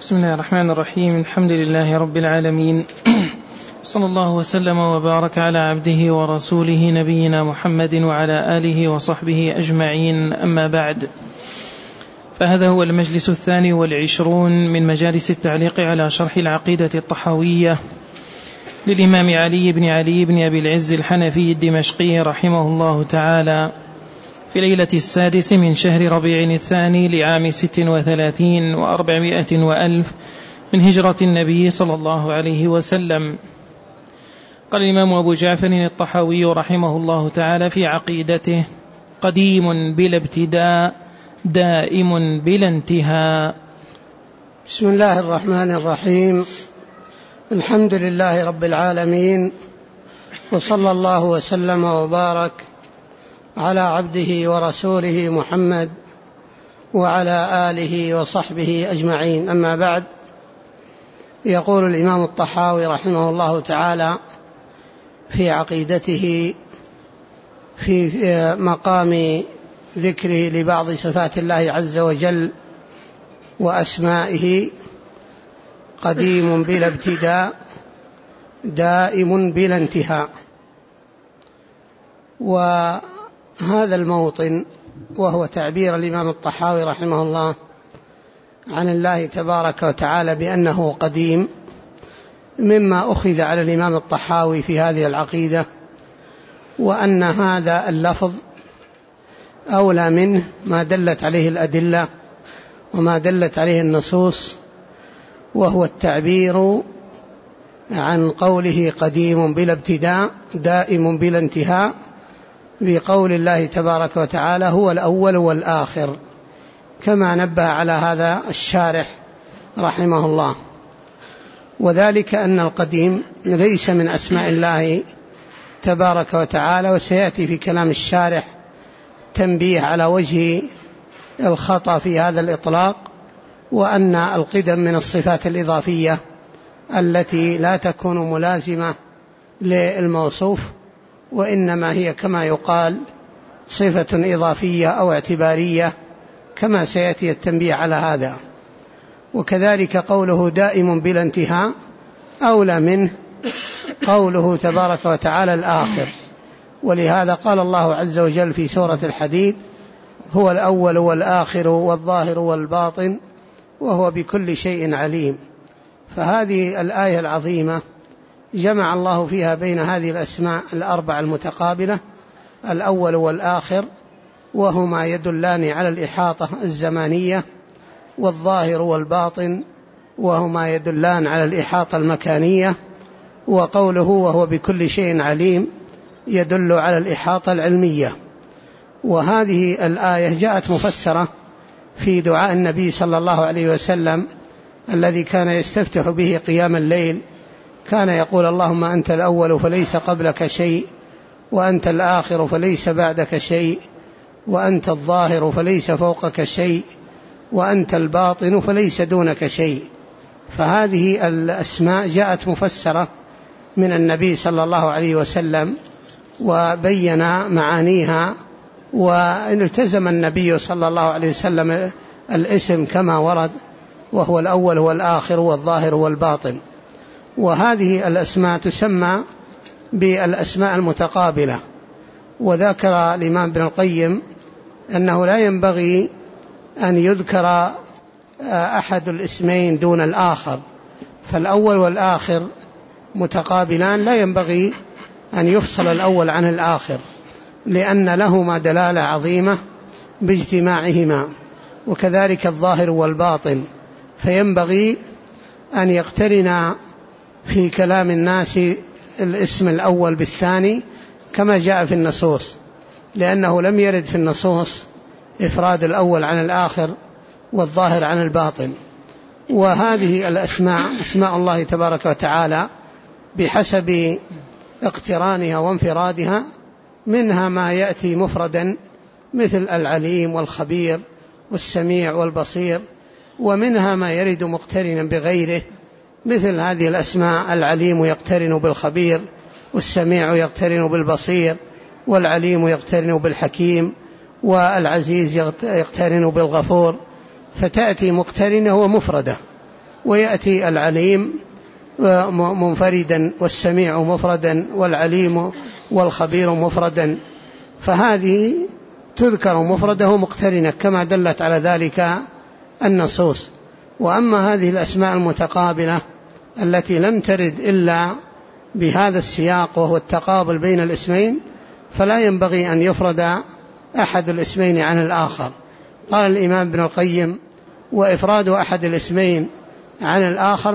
بسم الله الرحمن الرحيم. الحمد لله رب العالمين، صلى الله وسلم وبارك على عبده ورسوله نبينا محمد وعلى آله وصحبه أجمعين، أما بعد، فهذا هو المجلس 22 من مجالس التعليق على شرح العقيدة الطحاوية للإمام علي بن أبي العز الحنفي الدمشقي رحمه الله تعالى، في ليلة 6 من شهر ربيع الثاني لعام 36 و400 وألف من هجرة النبي صلى الله عليه وسلم. قال الإمام أبو جعفر الطحاوي رحمه الله تعالى في عقيدته: قديم بلا ابتداء دائم بلا انتهاء. بسم الله الرحمن الرحيم. الحمد لله رب العالمين، وصلى الله وسلم وبارك على عبده ورسوله محمد وعلى آله وصحبه أجمعين، أما بعد. يقول الإمام الطحاوي رحمه الله تعالى في عقيدته في مقام ذكره لبعض صفات الله عز وجل وأسمائه: قديم بلا ابتداء دائم بلا انتهاء. وهذا الموطن وهو تعبير الإمام الطحاوي رحمه الله عن الله تبارك وتعالى بأنه قديم، مما أخذ على الإمام الطحاوي في هذه العقيدة، وأن هذا اللفظ أولى منه ما دلت عليه الأدلة وما دلت عليه النصوص، وهو التعبير عن قوله قديم بلا ابتداء دائم بلا انتهاء بقول الله تبارك وتعالى: هو الأول والآخر، كما نبه على هذا الشارح رحمه الله. وذلك أن القديم ليس من أسماء الله تبارك وتعالى، وسيأتي في كلام الشارح تنبيه على وجه الخطأ في هذا الإطلاق، وأن القدم من الصفات الإضافية التي لا تكون ملازمة للموصوف، وإنما هي كما يقال صفة إضافية أو اعتبارية، كما سيأتي التنبيه على هذا. وكذلك قوله دائم بلا انتهاء أولى منه قوله تبارك وتعالى الآخر. ولهذا قال الله عز وجل في سورة الحديد: هو الأول والآخر والظاهر والباطن وهو بكل شيء عليم. فهذه الآية العظيمة جمع الله فيها بين هذه الأسماء الأربع المتقابلة: الأول والآخر، وهما يدلان على الإحاطة الزمانية، والظاهر والباطن، وهما يدلان على الإحاطة المكانية، وقوله وهو بكل شيء عليم يدل على الإحاطة العلمية. وهذه الآية جاءت مفسرة في دعاء النبي صلى الله عليه وسلم الذي كان يستفتح به قيام الليل، كان يقول: اللهم أنت الأول فليس قبلك شيء، وأنت الآخر فليس بعدك شيء، وأنت الظاهر فليس فوقك شيء، وأنت الباطن فليس دونك شيء. فهذه الأسماء جاءت مفسرة من النبي صلى الله عليه وسلم، وبين معانيها، والتزم النبي صلى الله عليه وسلم الاسم كما ورد: وهو الأول والآخر والظاهر والباطن. وهذه الأسماء تسمى بالأسماء المتقابلة. وذكر الإمام ابن القيم أنه لا ينبغي أن يذكر أحد الاسمين دون الآخر، فالأول والآخر متقابلان، لا ينبغي أن يفصل الأول عن الآخر، لأن لهما دلالة عظيمة باجتماعهما. وكذلك الظاهر والباطن، فينبغي أن يقترن في كلام الناس الاسم الأول بالثاني كما جاء في النصوص، لأنه لم يرد في النصوص إفراد الأول عن الآخر والظاهر عن الباطن. وهذه الأسماء أسماء الله تبارك وتعالى بحسب اقترانها وانفرادها، منها ما يأتي مفردا مثل العليم والخبير والسميع والبصير، ومنها ما يرد مقترنا بغيره، مثل هذه الأسماء: العليم يقترن بالخبير، والسميع يقترن بالبصير، والعليم يقترن بالحكيم، والعزيز يقترن بالغفور، فتأتي مقترنة ومفردة، ويأتي العليم منفردا والسميع مفردا والعليم والخبير مفردا، فهذه تذكر مفرده مقترنة كما دلت على ذلك النصوص. وأما هذه الأسماء المتقابلة التي لم ترد إلا بهذا السياق وهو التقابل بين الاسمين، فلا ينبغي أن يفرد أحد الاسمين عن الآخر. قال الإمام ابن القيم: وإفراد أحد الاسمين عن الآخر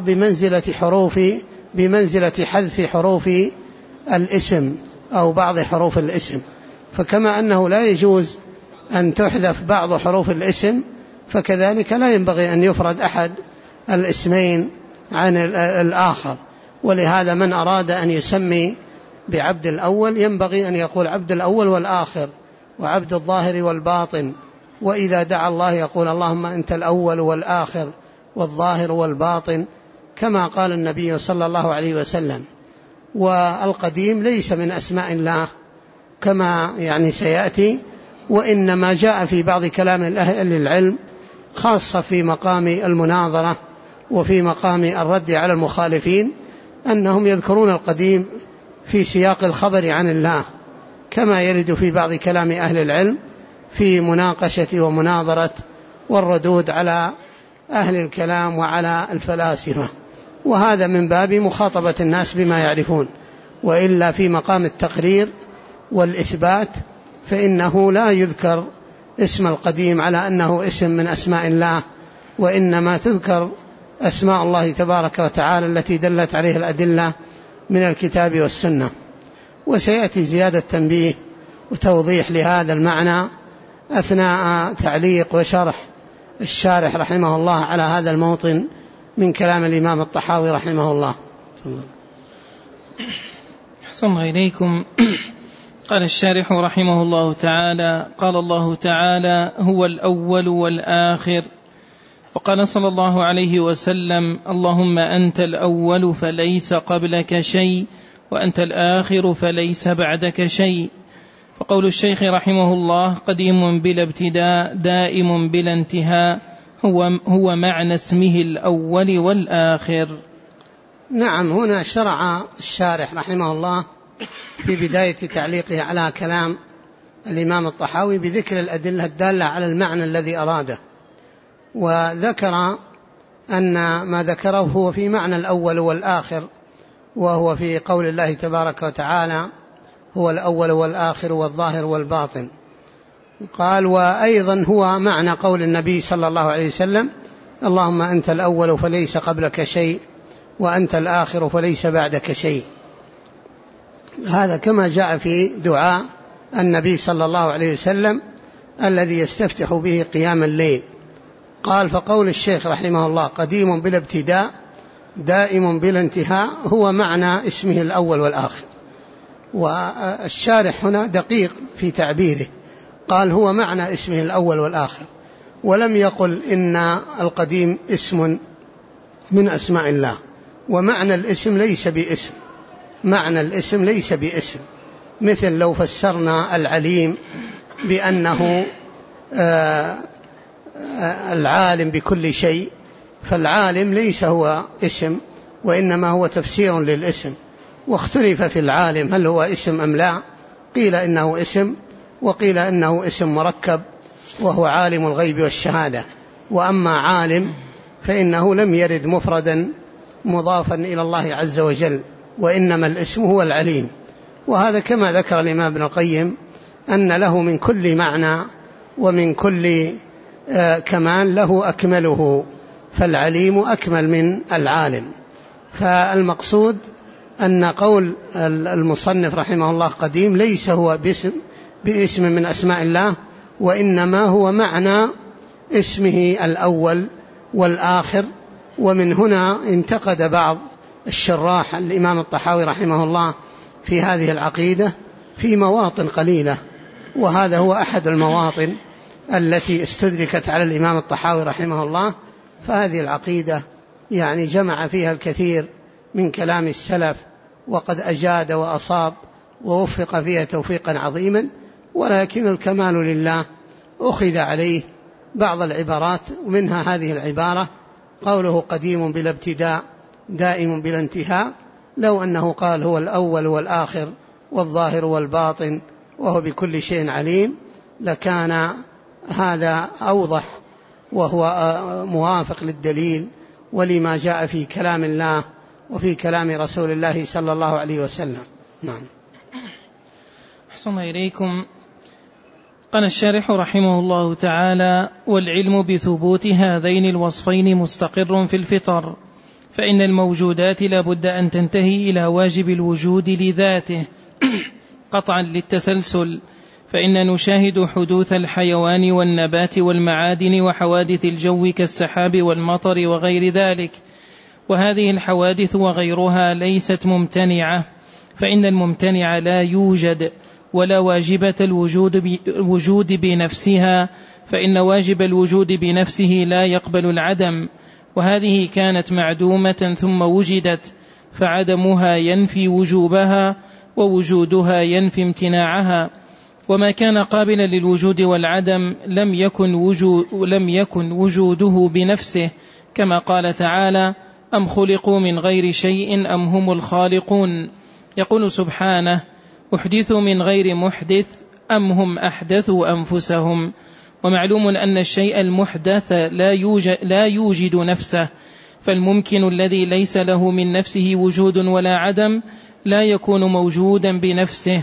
بمنزلة حذف حروف الاسم أو بعض حروف الاسم، فكما أنه لا يجوز أن تحذف بعض حروف الاسم، فكذلك لا ينبغي أن يفرد أحد الاسمين عن الآخر. ولهذا من أراد أن يسمي بعبد الأول ينبغي أن يقول عبد الأول والآخر وعبد الظاهر والباطن، وإذا دعا الله يقول: اللهم أنت الأول والآخر والظاهر والباطن، كما قال النبي صلى الله عليه وسلم. والقديم ليس من أسماء الله كما سيأتي، وإنما جاء في بعض كلام أهل العلم خاصة في مقام المناظرة وفي مقام الرد على المخالفين، أنهم يذكرون القديم في سياق الخبر عن الله، كما يرد في بعض كلام أهل العلم في مناقشة ومناظرة والردود على أهل الكلام وعلى الفلاسفة، وهذا من باب مخاطبة الناس بما يعرفون. وإلا في مقام التقرير والإثبات فإنه لا يذكر اسم القديم على أنه اسم من أسماء الله، وإنما تذكر أسماء الله تبارك وتعالى التي دلت عليه الأدلة من الكتاب والسنة. وسيأتي زيادة تنبيه وتوضيح لهذا المعنى أثناء تعليق وشرح الشارح رحمه الله على هذا الموطن من كلام الإمام الطحاوي رحمه الله. أحسن إليكم. قال الشارح رحمه الله تعالى: قال الله تعالى: هو الأول والآخر. وقال صلى الله عليه وسلم: اللهم أنت الأول فليس قبلك شيء، وأنت الآخر فليس بعدك شيء. فقول الشيخ رحمه الله: قديم بلا ابتداء دائم بلا انتهاء هو معنى اسمه الأول والآخر. نعم، هنا شرع الشارح رحمه الله في بداية تعليقه على كلام الإمام الطحاوي بذكر الأدلة الدالة على المعنى الذي أراده، وذكر أن ما ذكره هو في معنى الأول والآخر، وهو في قول الله تبارك وتعالى: هو الأول والآخر والظاهر والباطن. قال: وأيضا هو معنى قول النبي صلى الله عليه وسلم: اللهم أنت الأول فليس قبلك شيء، وأنت الآخر فليس بعدك شيء. هذا كما جاء في دعاء النبي صلى الله عليه وسلم الذي يستفتح به قيام الليل. قال: فقول الشيخ رحمه الله: قديم بلا ابتداء دائم بلا انتهاء هو معنى اسمه الأول والآخر. والشارح هنا دقيق في تعبيره، قال: هو معنى اسمه الأول والآخر، ولم يقل إن القديم اسم من أسماء الله. ومعنى الاسم ليس باسم، معنى الاسم ليس باسم، مثل لو فسرنا العليم بأنه العالم بكل شيء، فالعالم ليس هو اسم، وإنما هو تفسير للاسم. واختلف في العالم هل هو اسم أم لا، قيل إنه اسم، وقيل إنه اسم مركب وهو عالم الغيب والشهادة. وأما عالم فإنه لم يرد مفردا مضافا إلى الله عز وجل، وإنما الاسم هو العليم. وهذا كما ذكر الإمام ابن القيم أن له من كل معنى ومن كل كمال له أكمله، فالعليم أكمل من العالم. فالمقصود أن قول المصنف رحمه الله قديم ليس هو باسم من أسماء الله، وإنما هو معنى اسمه الأول والآخر. ومن هنا انتقد بعض الشراح الإمام الطحاوي رحمه الله في هذه العقيدة في مواطن قليلة، وهذا هو أحد المواطن التي استدركت على الإمام الطحاوي رحمه الله. فهذه العقيدة جمع فيها الكثير من كلام السلف، وقد أجاد وأصاب ووفق فيها توفيقا عظيما، ولكن الكمال لله. أخذ عليه بعض العبارات، ومنها هذه العبارة: قوله قديم بلا ابتداء دائم بلا انتهاء، لو أنه قال هو الأول والآخر والظاهر والباطن وهو بكل شيء عليم لكان هذا أوضح وهو موافق للدليل ولما جاء في كلام الله وفي كلام رسول الله صلى الله عليه وسلم. نعم. أحسن إليكم. قال الشارح رحمه الله تعالى: والعلم بثبوت هذين الوصفين مستقر في الفطر، فإن الموجودات لا بد أن تنتهي إلى واجب الوجود لذاته قطعا للتسلسل، فإن نشاهد حدوث الحيوان والنبات والمعادن وحوادث الجو كالسحاب والمطر وغير ذلك، وهذه الحوادث وغيرها ليست ممتنعة، فإن الممتنع لا يوجد، ولا واجبة الوجود بنفسها، فإن واجب الوجود بنفسه لا يقبل العدم، وهذه كانت معدومة ثم وجدت، فعدمها ينفي وجوبها ووجودها ينفي امتناعها، وما كان قابلا للوجود والعدم لم يكن وجوده بنفسه، كما قال تعالى: أم خلقوا من غير شيء أم هم الخالقون. يقول سبحانه: أحدثوا من غير محدث أم هم أحدثوا أنفسهم. ومعلوم أن الشيء المحدث لا يوجد نفسه، فالممكن الذي ليس له من نفسه وجود ولا عدم لا يكون موجودا بنفسه،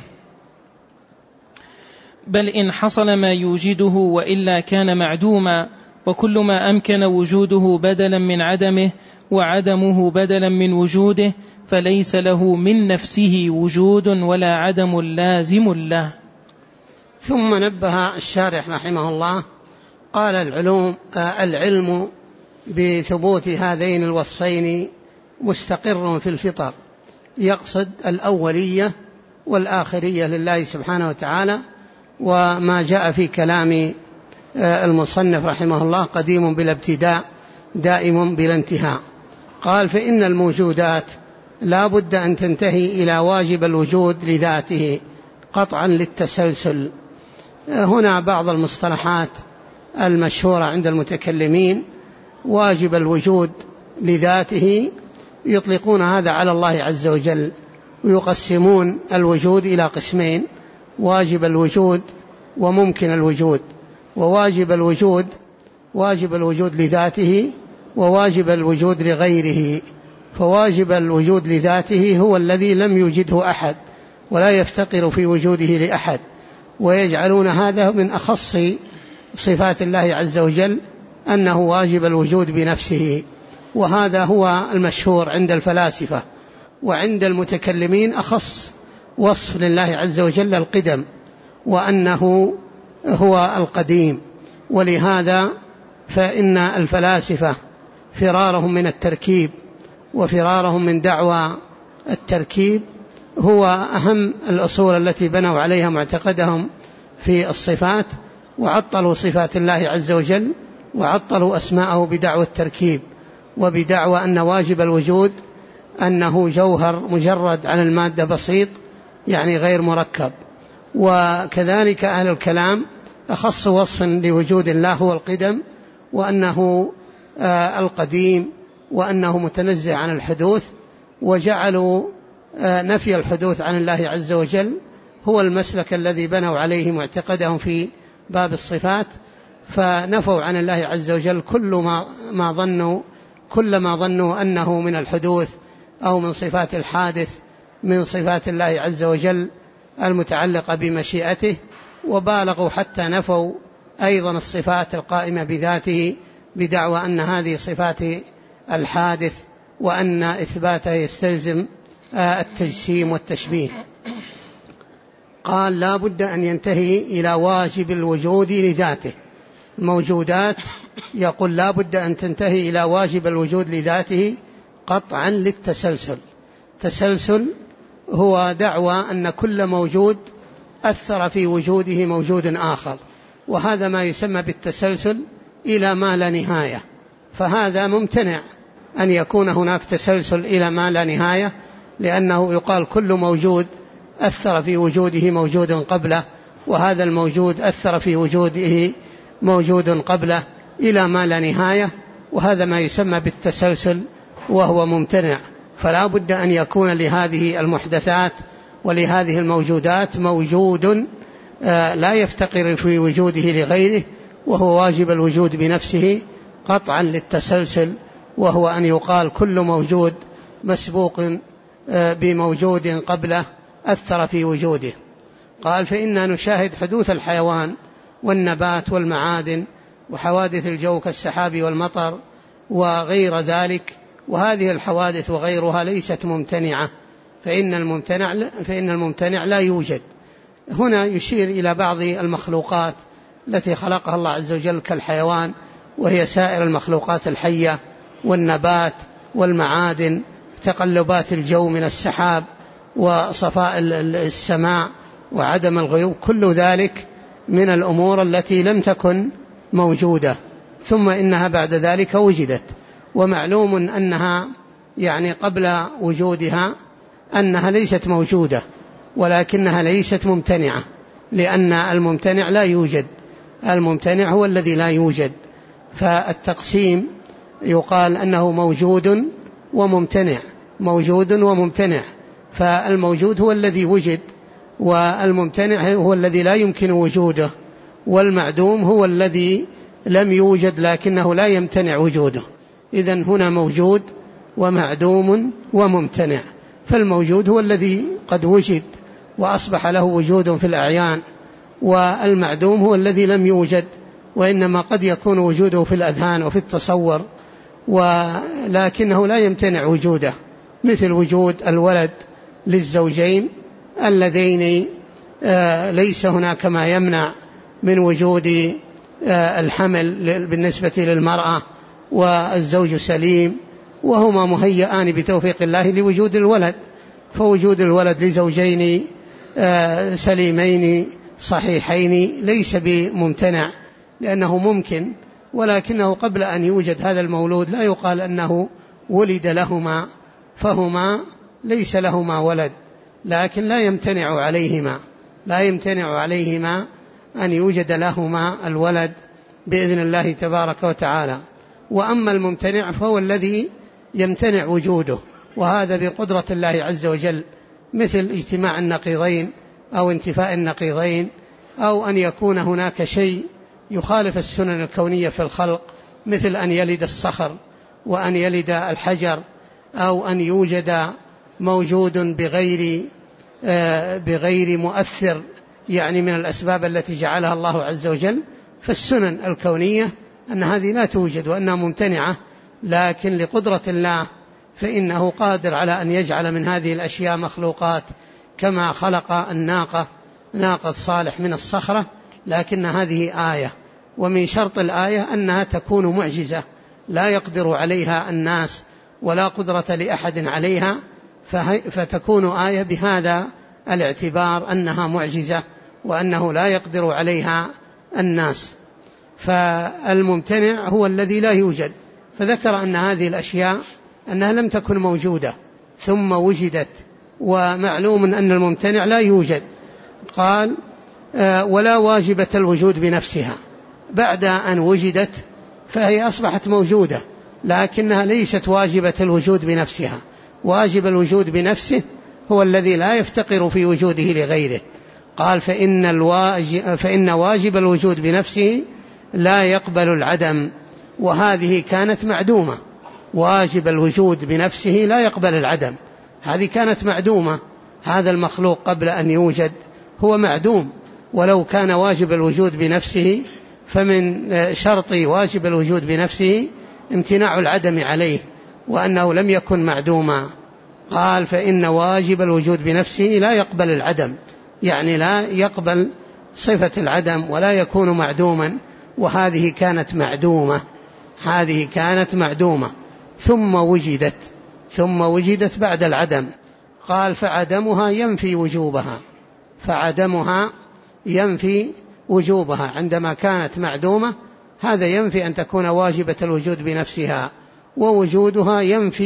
بل إن حصل ما يوجده وإلا كان معدوما، وكل ما أمكن وجوده بدلا من عدمه وعدمه بدلا من وجوده فليس له من نفسه وجود ولا عدم لازم له. ثم نبه الشارح رحمه الله قال: العلم بثبوت هذين الوصفين مستقر في الفطر، يقصد الأولية والآخرية لله سبحانه وتعالى، وما جاء في كلام المصنف رحمه الله: قديم بلا ابتداء دائم بلا انتهاء. قال: فإن الموجودات لا بد أن تنتهي إلى واجب الوجود لذاته قطعا للتسلسل. هنا بعض المصطلحات المشهورة عند المتكلمين: واجب الوجود لذاته، يطلقون هذا على الله عز وجل، ويقسمون الوجود إلى قسمين: واجب الوجود وممكن الوجود. وواجب الوجود واجب الوجود لذاته، وواجب الوجود لغيره. فواجب الوجود لذاته هو الذي لم يوجده أحد ولا يفتقر في وجوده لأحد، ويجعلون هذا من أخص صفات الله عز وجل أنه واجب الوجود بنفسه، وهذا هو المشهور عند الفلاسفة. وعند المتكلمين أخص وصف لله عز وجل القدم، وأنه هو القديم. ولهذا فإن الفلاسفة فرارهم من التركيب وفرارهم من دعوى التركيب هو أهم الأصول التي بنوا عليها معتقدهم في الصفات، وعطلوا صفات الله عز وجل وعطلوا أسماءه بدعوى التركيب، وبدعوى أن واجب الوجود أنه جوهر مجرد عن المادة بسيط، يعني غير مركب. وكذلك أهل الكلام أخص وصف لوجود الله هو القدم، وأنه القديم، وأنه متنزه عن الحدوث، وجعلوا نفي الحدوث عن الله عز وجل هو المسلك الذي بنوا عليه معتقدهم في باب الصفات، فنفوا عن الله عز وجل كل ما ظنوا أنه من الحدوث أو من صفات الحادث من صفات الله عز وجل المتعلقة بمشيئته، وبالغوا حتى نفوا أيضا الصفات القائمة بذاته بدعوى أن هذه صفات الحادث، وأن إثباته يستلزم التجسيم والتشبيه. قال: لا بد أن ينتهي إلى واجب الوجود لذاته. الموجودات يقول لا بد أن تنتهي إلى واجب الوجود لذاته قطعا للتسلسل. تسلسل هو دعوى أن كل موجود أثر في وجوده موجود آخر، وهذا ما يسمى بالتسلسل إلى ما لا نهاية. فهذا ممتنع أن يكون هناك تسلسل إلى ما لا نهاية، لأنه يقال كل موجود أثر في وجوده موجود قبله، وهذا الموجود أثر في وجوده موجود قبله إلى ما لا نهاية، وهذا ما يسمى بالتسلسل وهو ممتنع. فلا بد أن يكون لهذه المحدثات ولهذه الموجودات موجود لا يفتقر في وجوده لغيره، وهو واجب الوجود بنفسه قطعا للتسلسل، وهو أن يقال كل موجود مسبوق بموجود قبله أثر في وجوده. قال فإنا نشاهد حدوث الحيوان والنبات والمعادن وحوادث الجو كالسحاب والمطر وغير ذلك، وهذه الحوادث وغيرها ليست ممتنعة، فإن الممتنع لا يوجد. هنا يشير إلى بعض المخلوقات التي خلقها الله عز وجل كالحيوان، وهي سائر المخلوقات الحية والنبات والمعادن، تقلبات الجو من السحاب وصفاء السماء وعدم الغيوم، كل ذلك من الأمور التي لم تكن موجودة ثم إنها بعد ذلك وجدت. ومعلوم أنها يعني قبل وجودها أنها ليست موجودة، ولكنها ليست ممتنعة، لأن الممتنع لا يوجد، الممتنع هو الذي لا يوجد. فالتقسيم يقال أنه موجود وممتنع، موجود وممتنع، فالموجود هو الذي وجد، والممتنع هو الذي لا يمكن وجوده، والمعدوم هو الذي لم يوجد لكنه لا يمتنع وجوده. إذن هنا موجود ومعدوم وممتنع، فالموجود هو الذي قد وجد وأصبح له وجود في الأعيان، والمعدوم هو الذي لم يوجد وإنما قد يكون وجوده في الأذهان وفي التصور، ولكنه لا يمتنع وجوده، مثل وجود الولد للزوجين اللذين ليس هناك ما يمنع من وجود الحمل بالنسبة للمرأة، والزوج سليم، وهما مهيئان بتوفيق الله لوجود الولد، فوجود الولد لزوجين سليمين صحيحين ليس بممتنع لأنه ممكن، ولكنه قبل أن يوجد هذا المولود لا يقال أنه ولد لهما، فهما ليس لهما ولد، لكن لا يمتنع عليهما أن يوجد لهما الولد بإذن الله تبارك وتعالى. وأما الممتنع فهو الذي يمتنع وجوده، وهذا بقدرة الله عز وجل، مثل اجتماع النقيضين أو انتفاء النقيضين، أو أن يكون هناك شيء يخالف السنن الكونية في الخلق، مثل أن يلد الصخر وأن يلد الحجر، أو أن يوجد موجود بغير مؤثر، يعني من الأسباب التي جعلها الله عز وجل. فالسنن الكونية أن هذه لا توجد وأنها ممتنعة، لكن لقدرة الله فإنه قادر على أن يجعل من هذه الأشياء مخلوقات، كما خلق الناقة، ناقة صالح من الصخرة، لكن هذه آية، ومن شرط الآية أنها تكون معجزة لا يقدر عليها الناس ولا قدرة لأحد عليها، فتكون آية بهذا الاعتبار أنها معجزة وأنه لا يقدر عليها الناس. فالممتنع هو الذي لا يوجد، فذكر أن هذه الأشياء أنها لم تكن موجودة ثم وجدت، ومعلوم أن الممتنع لا يوجد. قال ولا واجبة الوجود بنفسها، بعد أن وجدت فهي أصبحت موجودة، لكنها ليست واجبة الوجود بنفسها. واجب الوجود بنفسه هو الذي لا يفتقر في وجوده لغيره. قال فإن واجب الوجود بنفسه لا يقبل العدم، وهذه كانت معدومة. واجب الوجود بنفسه لا يقبل العدم، هذه كانت معدومة، هذا المخلوق قبل أن يوجد هو معدوم، ولو كان واجب الوجود بنفسه فمن شرط واجب الوجود بنفسه امتناع العدم عليه، وأنه لم يكن معدوما. قال فإن واجب الوجود بنفسه لا يقبل العدم، يعني لا يقبل صفة العدم ولا يكون معدوما، وهذه كانت معدومة ثم وجدت بعد العدم. قال فعدمها ينفي وجوبها عندما كانت معدومة، هذا ينفي أن تكون واجبة الوجود بنفسها، ووجودها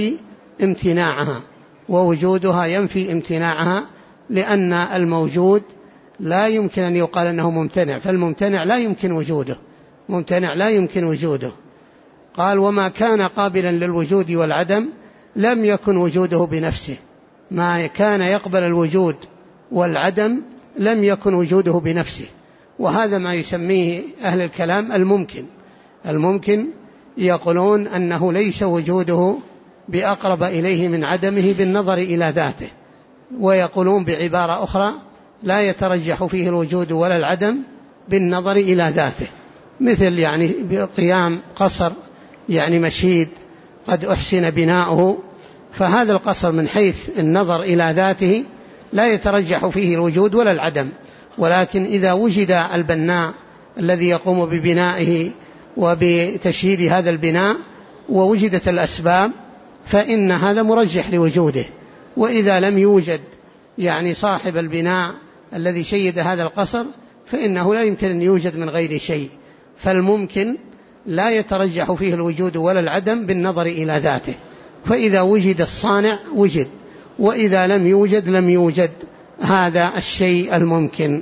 ينفي امتناعها، لأن الموجود لا يمكن أن يقال أنه ممتنع، فالممتنع لا يمكن وجوده، قال وما كان قابلا للوجود والعدم لم يكن وجوده بنفسه. ما كان يقبل الوجود والعدم لم يكن وجوده بنفسه، وهذا ما يسميه أهل الكلام الممكن يقولون أنه ليس وجوده بأقرب إليه من عدمه بالنظر إلى ذاته، ويقولون بعبارة أخرى لا يترجح فيه الوجود ولا العدم بالنظر إلى ذاته، مثل يعني بقيام قصر يعني مشيد قد أحسن بناؤه، فهذا القصر من حيث النظر إلى ذاته لا يترجح فيه الوجود ولا العدم، ولكن إذا وجد البناء الذي يقوم ببنائه وبتشييد هذا البناء ووجدت الأسباب فإن هذا مرجح لوجوده. وإذا لم يوجد يعني صاحب البناء الذي شيد هذا القصر فإنه لا يمكن أن يوجد من غير شيء، فالممكن لا يترجح فيه الوجود ولا العدم بالنظر إلى ذاته، فإذا وجد الصانع وجد، وإذا لم يوجد لم يوجد هذا الشيء الممكن.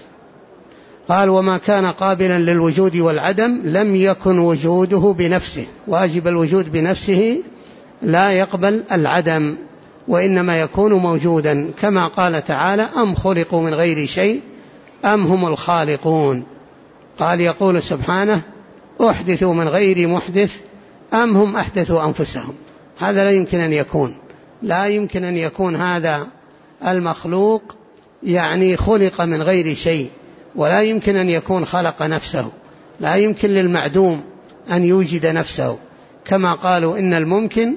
قال وما كان قابلا للوجود والعدم لم يكن وجوده بنفسه، واجب الوجود بنفسه لا يقبل العدم، وإنما يكون موجودا، كما قال تعالى أم خلقوا من غير شيء أم هم الخالقون. قال يقول سبحانه أحدثوا من غير محدث أم هم أحدثوا أنفسهم. هذا لا يمكن أن يكون هذا المخلوق يعني خلق من غير شيء، ولا يمكن أن يكون خلق نفسه، لا يمكن للمعدوم أن يوجد نفسه، كما قالوا إن الممكن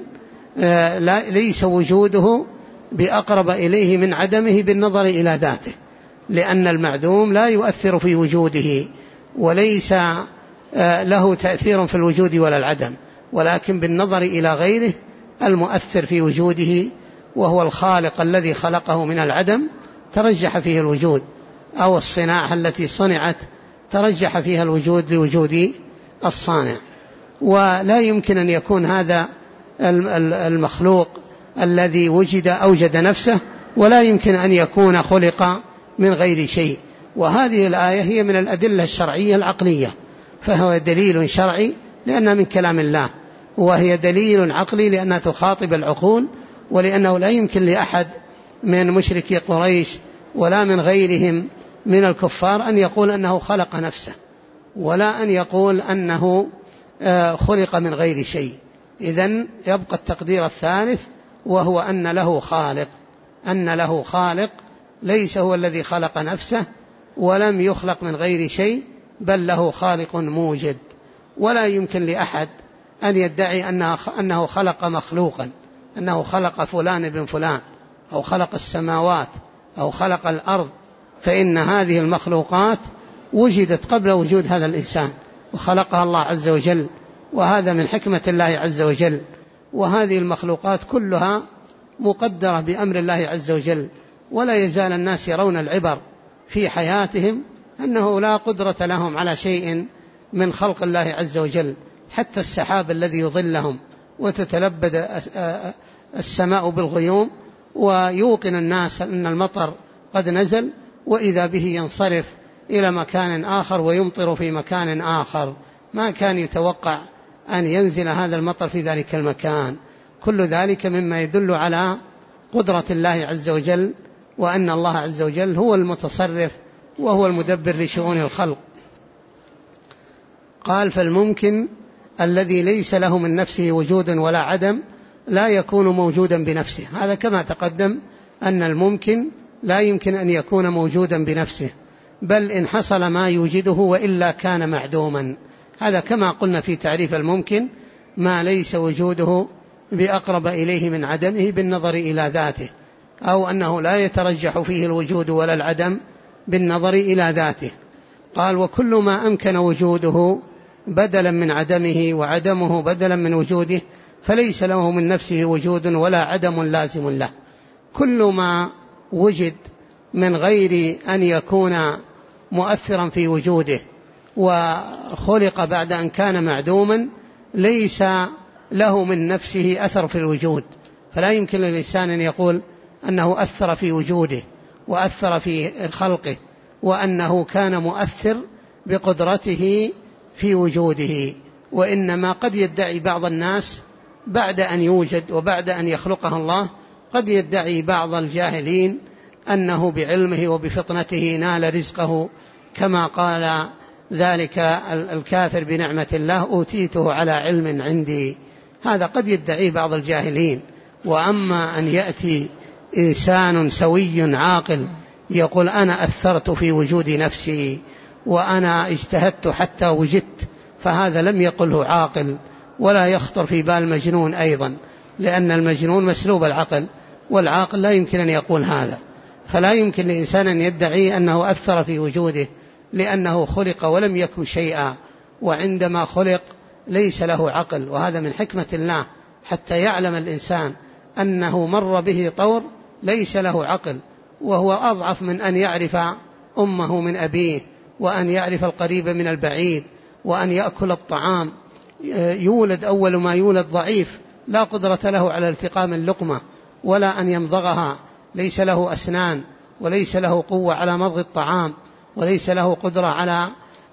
ليس وجوده بأقرب إليه من عدمه بالنظر إلى ذاته، لأن المعدوم لا يؤثر في وجوده وليس له تأثير في الوجود ولا العدم، ولكن بالنظر إلى غيره المؤثر في وجوده وهو الخالق الذي خلقه من العدم ترجح فيه الوجود، أو الصناعة التي صنعت ترجح فيها الوجود لوجود الصانع. ولا يمكن أن يكون هذا المخلوق الذي وجد أوجد نفسه، ولا يمكن أن يكون خلق من غير شيء. وهذه الآية هي من الأدلة الشرعية العقلية، فهو دليل شرعي لأنها من كلام الله، وهي دليل عقلي لأنها تخاطب العقول، ولأنه لا يمكن لأحد من مشركي قريش ولا من غيرهم من الكفار أن يقول أنه خلق نفسه، ولا أن يقول أنه خلق من غير شيء. إذن يبقى التقدير الثالث، وهو أن له خالق ليس هو الذي خلق نفسه ولم يخلق من غير شيء، بل له خالق موجد. ولا يمكن لأحد أن يدعي أنه خلق مخلوقا، أنه خلق فلان بن فلان، أو خلق السماوات، أو خلق الأرض، فإن هذه المخلوقات وجدت قبل وجود هذا الإنسان وخلقها الله عز وجل، وهذا من حكمة الله عز وجل. وهذه المخلوقات كلها مقدرة بأمر الله عز وجل، ولا يزال الناس يرون العبر في حياتهم أنه لا قدرة لهم على شيء من خلق الله عز وجل، حتى السحاب الذي يظلهم وتتلبد السماء بالغيوم، ويوقن الناس أن المطر قد نزل، وإذا به ينصرف إلى مكان آخر ويمطر في مكان آخر، ما كان يتوقع أن ينزل هذا المطر في ذلك المكان. كل ذلك مما يدل على قدرة الله عز وجل، وأن الله عز وجل هو المتصرف وهو المدبر لشؤون الخلق. قال فالممكن الذي ليس له من نفسه وجود ولا عدم لا يكون موجودا بنفسه. هذا كما تقدم أن الممكن لا يمكن أن يكون موجودا بنفسه، بل إن حصل ما يوجده وإلا كان معدوما. هذا كما قلنا في تعريف الممكن ما ليس وجوده بأقرب إليه من عدمه بالنظر إلى ذاته، أو أنه لا يترجح فيه الوجود ولا العدم بالنظر إلى ذاته. قال وكل ما أمكن وجوده بدلا من عدمه وعدمه بدلا من وجوده فليس له من نفسه وجود ولا عدم لازم له. كل ما وجد من غير أن يكون مؤثرا في وجوده وخلق بعد أن كان معدوما ليس له من نفسه أثر في الوجود، فلا يمكن للإنسان أن يقول أنه أثر في وجوده وأثر في خلقه، وأنه كان مؤثر بقدرته في وجوده، وإنما قد يدعي بعض الناس بعد أن يوجد وبعد أن يخلقه الله، قد يدعي بعض الجاهلين أنه بعلمه وبفطنته نال رزقه، كما قال ذلك الكافر بنعمة الله أوتيته على علم عندي. هذا قد يدعي بعض الجاهلين. وأما أن يأتي إنسان سوي عاقل يقول أنا أثرت في وجود نفسي وأنا اجتهدت حتى وجدت، فهذا لم يقله عاقل ولا يخطر في بال مجنون أيضا، لأن المجنون مسلوب العقل، والعاقل لا يمكن أن يقول هذا. فلا يمكن لإنسان أن يدعي أنه أثر في وجوده، لأنه خلق ولم يكن شيئا، وعندما خلق ليس له عقل. وهذا من حكمة الله حتى يعلم الإنسان أنه مر به طور ليس له عقل، وهو أضعف من أن يعرف أمه من أبيه، وأن يعرف القريب من البعيد، وأن يأكل الطعام. يولد أول ما يولد ضعيف لا قدرة له على التقام اللقمة ولا أن يمضغها، ليس له أسنان وليس له قوة على مضغ الطعام، وليس له قدرة على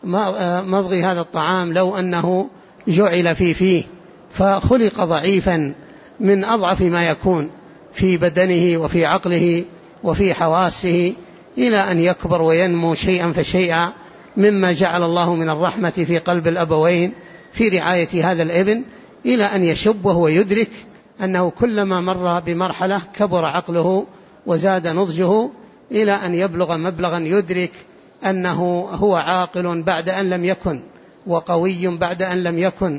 مضغ هذا الطعام لو أنه جعل في فيه. فخلق ضعيفا من أضعف ما يكون في بدنه وفي عقله وفي حواسه، إلى أن يكبر وينمو شيئا فشيئا، مما جعل الله من الرحمة في قلب الأبوين في رعاية هذا الابن، إلى أن يشب وهو يدرك أنه كلما مر بمرحلة كبر عقله وزاد نضجه، إلى أن يبلغ مبلغا يدرك أنه هو عاقل بعد أن لم يكن، وقوي بعد أن لم يكن،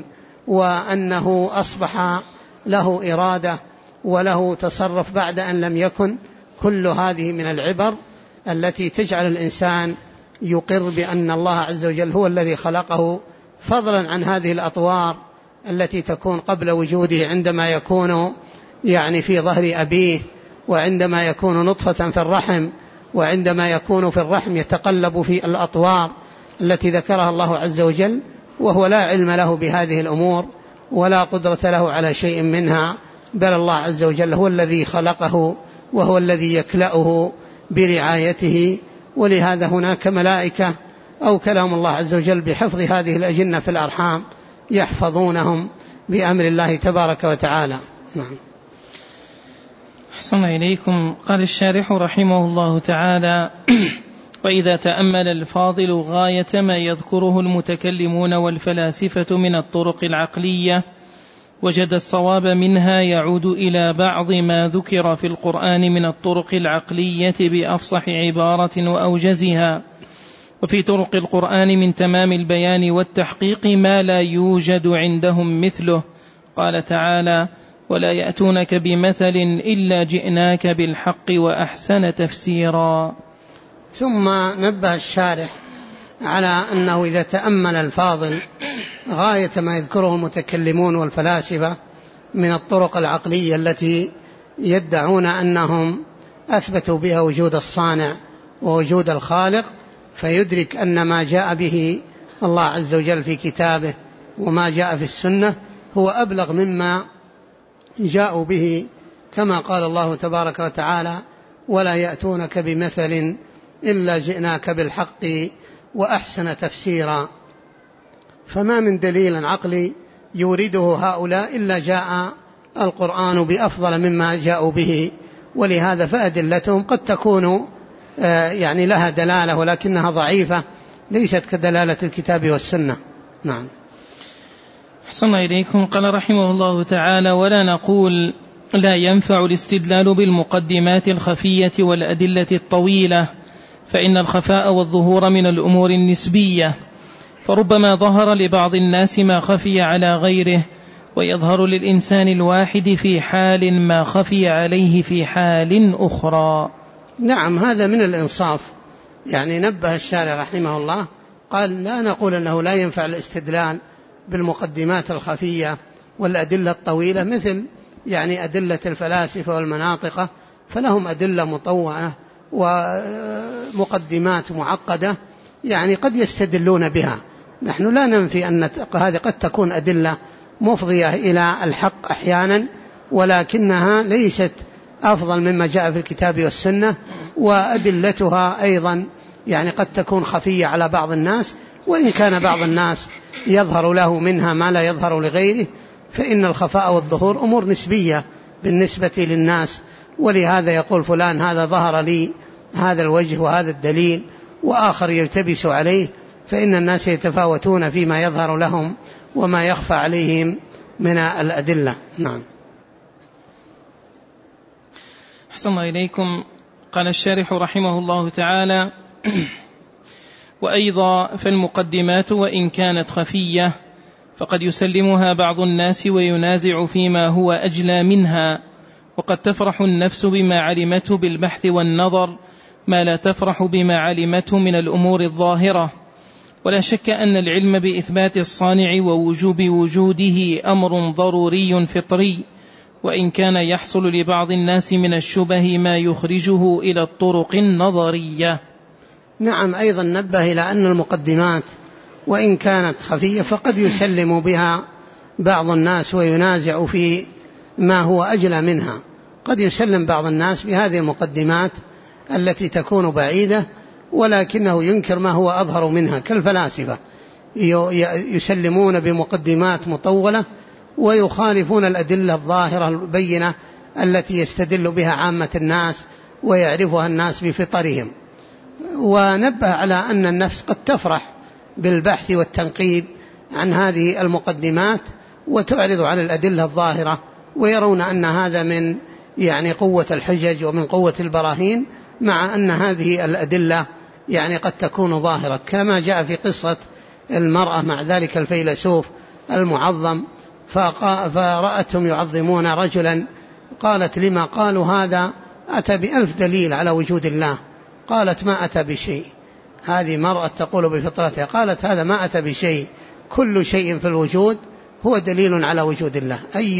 وأنه أصبح له إرادة وله تصرف بعد أن لم يكن. كل هذه من العبر التي تجعل الإنسان يقر بأن الله عز وجل هو الذي خلقه، فضلا عن هذه الأطوار التي تكون قبل وجوده، عندما يكون في ظهر أبيه، وعندما يكون نطفة في الرحم، وعندما يكون في الرحم يتقلب في الأطوار التي ذكرها الله عز وجل، وهو لا علم له بهذه الأمور ولا قدرة له على شيء منها، بل الله عز وجل هو الذي خلقه وهو الذي يكلأه برعايته. ولهذا هناك ملائكة أو كلام الله عز وجل بحفظ هذه الأجنة في الأرحام يحفظونهم بأمر الله تبارك وتعالى. نعم. أحسن إليكم. قال الشارح رحمه الله تعالى: وإذا تأمل الفاضل غاية ما يذكره المتكلمون والفلاسفة من الطرق العقلية، وجد الصواب منها يعود إلى بعض ما ذكر في القرآن من الطرق العقلية بأفصح عبارة وأوجزها. وفي طرق القرآن من تمام البيان والتحقيق ما لا يوجد عندهم مثله. قال تعالى: ولا يأتونك بمثل إلا جئناك بالحق وأحسن تفسيرا. ثم نبه الشارح على أنه إذا تأمل الفاضل غاية ما يذكره المتكلمون والفلاسفة من الطرق العقلية التي يدعون أنهم أثبتوا بها وجود الصانع ووجود الخالق، فيدرك أن ما جاء به الله عز وجل في كتابه وما جاء في السنة هو أبلغ مما جاءوا به، كما قال الله تبارك وتعالى: ولا يأتونك بمثل إلا جئناك بالحق وأحسن تفسيرا. فما من دليل عقلي يورده هؤلاء إلا جاء القرآن بأفضل مما جاءوا به. ولهذا فأدلتهم قد تكون لها دلالة ولكنها ضعيفة، ليست كدلالة الكتاب والسنة. نعم. أحسن إليكم. قال رحمه الله تعالى: ولا نقول لا ينفع الاستدلال بالمقدمات الخفية والأدلة الطويلة، فإن الخفاء والظهور من الأمور النسبية، فربما ظهر لبعض الناس ما خفي على غيره، ويظهر للإنسان الواحد في حال ما خفي عليه في حال أخرى. نعم، هذا من الإنصاف. نبه الشارع رحمه الله قال: لا نقول أنه لا ينفع الاستدلال بالمقدمات الخفية والأدلة الطويلة، مثل أدلة الفلاسفة والمناطقة، فلهم أدلة مطولة ومقدمات معقدة قد يستدلون بها. نحن لا ننفي أن هذه قد تكون أدلة مفضية إلى الحق أحيانا، ولكنها ليست أفضل مما جاء في الكتاب والسنة، وأدلتها أيضا قد تكون خفية على بعض الناس، وإن كان بعض الناس يظهر له منها ما لا يظهر لغيره، فإن الخفاء والظهور أمور نسبية بالنسبة للناس. ولهذا يقول فلان هذا ظهر لي هذا الوجه وهذا الدليل، وآخر يلتبس عليه، فإن الناس يتفاوتون فيما يظهر لهم وما يخفى عليهم من الأدلة. نعم. أحسن الله إليكم. قال الشارح رحمه الله تعالى: وأيضا فالمقدمات وإن كانت خفية فقد يسلمها بعض الناس وينازع فيما هو أجلى منها، وقد تفرح النفس بما علمته بالبحث والنظر ما لا تفرح بما علمته من الأمور الظاهرة. ولا شك أن العلم بإثبات الصانع ووجوب وجوده أمر ضروري فطري، وإن كان يحصل لبعض الناس من الشبه ما يخرجه إلى الطرق النظرية. نعم. أيضا نبه إلى أن المقدمات وإن كانت خفية فقد يسلم بها بعض الناس وينازع في ما هو أجلى منها. قد يسلم بعض الناس بهذه المقدمات التي تكون بعيدة، ولكنه ينكر ما هو أظهر منها، كالفلاسفة يسلمون بمقدمات مطولة ويخالفون الأدلة الظاهرة البينة التي يستدل بها عامة الناس ويعرفها الناس بفطرهم. ونبه على أن النفس قد تفرح بالبحث والتنقيب عن هذه المقدمات وتعرض عن الأدلة الظاهرة، ويرون أن هذا من قوة الحجج ومن قوة البراهين، مع أن هذه الأدلة قد تكون ظاهرة، كما جاء في قصة المرأة مع ذلك الفيلسوف المعظم، فرأتهم يعظمون رجلا، قالت: لما؟ قالوا: هذا أتى ب1000 دليل على وجود الله. قالت: ما أتى بشيء. هذه مرأة تقول بفطرتها، قالت: هذا ما أتى بشيء، كل شيء في الوجود هو دليل على وجود الله.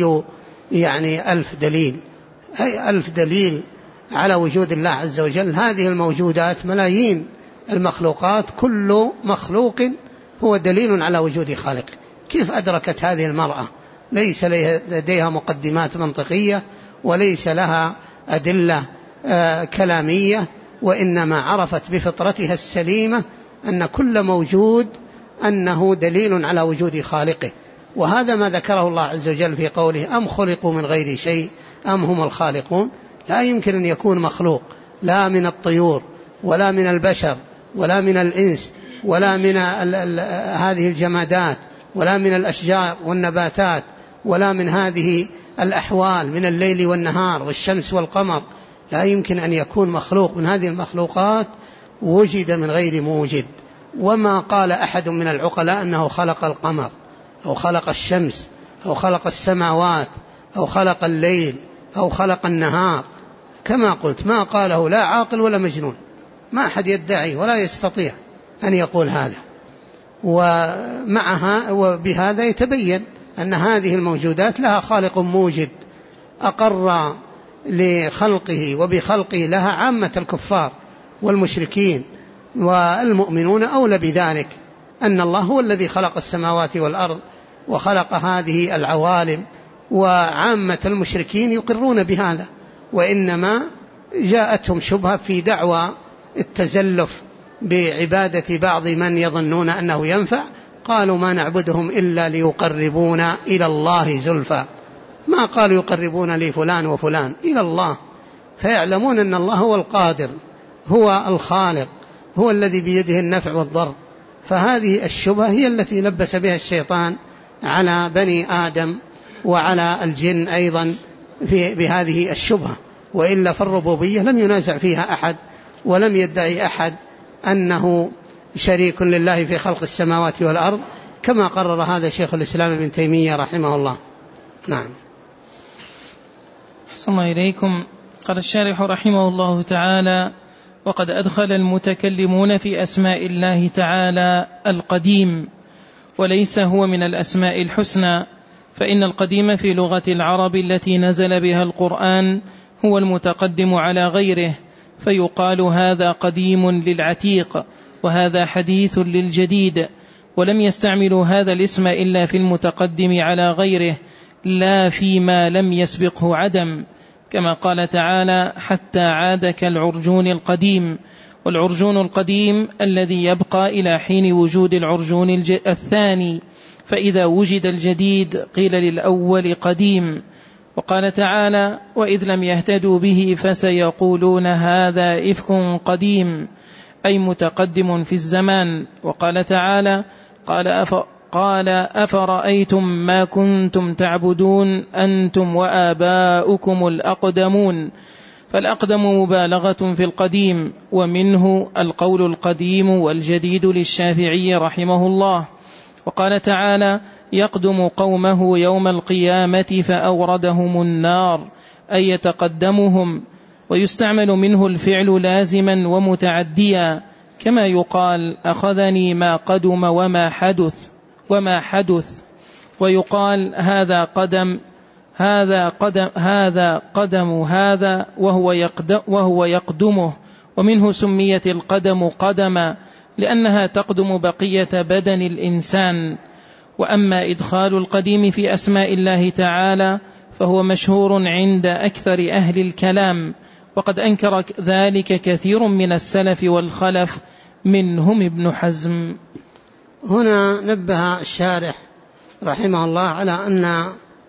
أي 1000 دليل، أي 1000 دليل على وجود الله عز وجل. هذه الموجودات ملايين المخلوقات، كل مخلوق هو دليل على وجود خالق. كيف أدركت هذه المرأة؟ ليس لديها مقدمات منطقية وليس لها أدلة كلامية، وإنما عرفت بفطرتها السليمة أن كل موجود أنه دليل على وجود خالقه. وهذا ما ذكره الله عز وجل في قوله: أم خلقوا من غير شيء أم هم الخالقون. لا يمكن أن يكون مخلوق، لا من الطيور ولا من البشر ولا من الإنس ولا من هذه الجمادات ولا من الأشجار والنباتات ولا من هذه الأحوال من الليل والنهار والشمس والقمر. لا يمكن أن يكون مخلوق من هذه المخلوقات وجد من غير موجد. وما قال أحد من العقلاء أنه خلق القمر أو خلق الشمس أو خلق السماوات أو خلق الليل أو خلق النهار. كما قلت، ما قاله لا عاقل ولا مجنون، ما أحد يدعي ولا يستطيع أن يقول هذا. ومعها وبهذا يتبين أن هذه الموجودات لها خالق موجد أقر لخلقه وبخلقه لها عامة الكفار والمشركين، والمؤمنون أولى بذلك، أن الله هو الذي خلق السماوات والأرض وخلق هذه العوالم، وعامة المشركين يقرون بهذا. وإنما جاءتهم شبهة في دعوى التزلف بعبادة بعض من يظنون أنه ينفع، قالوا: ما نعبدهم إلا ليقربونا إلى الله زلفى. ما قالوا يقربون لي فلان وفلان، إلى الله، فيعلمون أن الله هو القادر، هو الخالق، هو الذي بيده النفع والضر. فهذه الشبهة هي التي لبس بها الشيطان على بني آدم وعلى الجن أيضا بهذه الشبهة. وإلا فالربوبية لم ينازع فيها أحد، ولم يدعي أحد أنه شريك لله في خلق السماوات والأرض، كما قرر هذا شيخ الإسلام ابن تيمية رحمه الله. نعم. أحسن الله إليكم. قال الشارح رحمه الله تعالى: وقد أدخل المتكلمون في أسماء الله تعالى القديم، وليس هو من الأسماء الحسنى، فإن القديم في لغة العرب التي نزل بها القرآن هو المتقدم على غيره، فيقال هذا قديم للعتيق وهذا حديث للجديد، ولم يستعملوا هذا الاسم إلا في المتقدم على غيره، لا فيما لم يسبقه عدم، كما قال تعالى: حتى عاد كالعرجون القديم. والعرجون القديم الذي يبقى إلى حين وجود العرجون الثاني فإذا وجد الجديد قيل للأول قديم. وقال تعالى: وإذ لم يهتدوا به فسيقولون هذا إفك قديم، أي متقدم في الزمان. وقال تعالى: قال أفرأيتم ما كنتم تعبدون أنتم وآباؤكم الأقدمون، فالأقدم مبالغة في القديم، ومنه القول القديم والجديد للشافعي رحمه الله. وقال تعالى: يقدم قومه يوم القيامة فأوردهم النار، أي يتقدمهم. ويستعمل منه الفعل لازما ومتعديا، كما يقال: أخذني ما قدم وما حدث. ويقال: هذا قدم هذا وهو يقدمه. ومنه سميت القدم قدما لأنها تقدم بقية بدن الإنسان. وأما إدخال القديم في أسماء الله تعالى فهو مشهور عند أكثر أهل الكلام، وقد أنكر ذلك كثير من السلف والخلف، منهم ابن حزم. هنا نبه الشارح رحمه الله على أن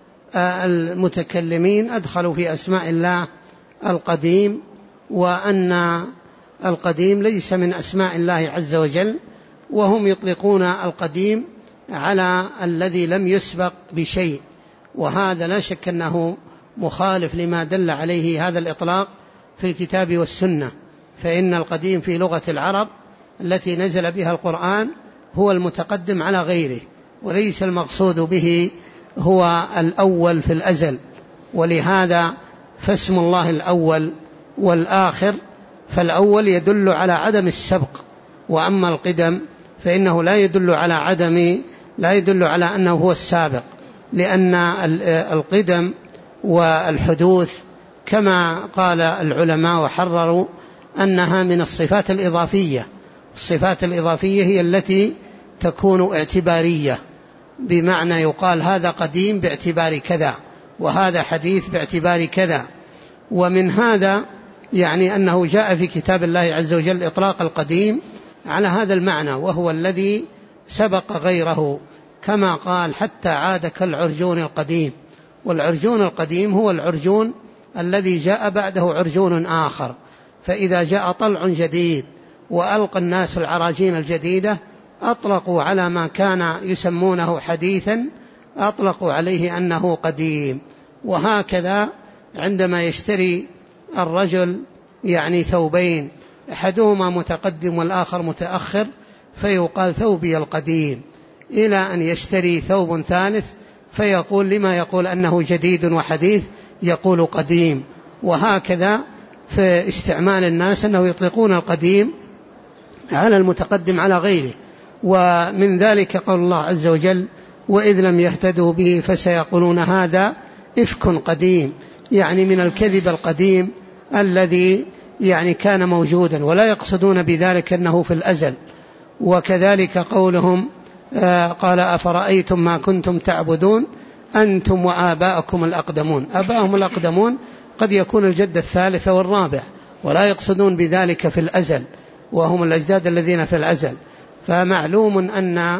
المتكلمين أدخلوا في أسماء الله القديم، وأن القديم ليس من أسماء الله عز وجل، وهم يطلقون القديم على الذي لم يسبق بشيء، وهذا لا شك أنه مخالف لما دل عليه هذا الإطلاق في الكتاب والسنة. فإن القديم في لغة العرب التي نزل بها القرآن هو المتقدم على غيره، وليس المقصود به هو الأول في الأزل. ولهذا فاسم الله الأول والآخر، فالأول يدل على عدم السبق، وأما القدم فإنه لا يدل على أنه هو السابق، لأن القدم والحدوث كما قال العلماء وحرروا أنها من الصفات الإضافية. الصفات الإضافية هي التي تكون اعتبارية، بمعنى يقال هذا قديم باعتبار كذا، وهذا حديث باعتبار كذا. ومن هذا يعني أنه جاء في كتاب الله عز وجل إطلاق القديم على هذا المعنى، وهو الذي سبق غيره، كما قال: حتى عاد كالعرجون القديم. والعرجون القديم هو العرجون الذي جاء بعده عرجون آخر. فإذا جاء طلع جديد وألقى الناس العراجين الجديدة أطلقوا على ما كان يسمونه حديثا، أطلقوا عليه أنه قديم. وهكذا عندما يشتري الرجل يعني ثوبين، أحدهما متقدم والآخر متأخر، فيقال ثوبي القديم، إلى أن يشتري ثوب ثالث فيقول لما يقول أنه جديد وحديث يقول قديم. وهكذا في استعمال الناس أنه يطلقون القديم على المتقدم على غيره. ومن ذلك قول الله عز وجل: وإذ لم يهتدوا به فسيقولون هذا إفك قديم، يعني من الكذب القديم الذي يعني كان موجودا، ولا يقصدون بذلك أنه في الأزل. وكذلك قولهم قال: أفرأيتم ما كنتم تعبدون أنتم وآباؤكم الأقدمون. آباؤهم الأقدمون قد يكون الجد الثالث والرابع، ولا يقصدون بذلك في الأزل، وهم الأجداد الذين في الأزل. فمعلوم أن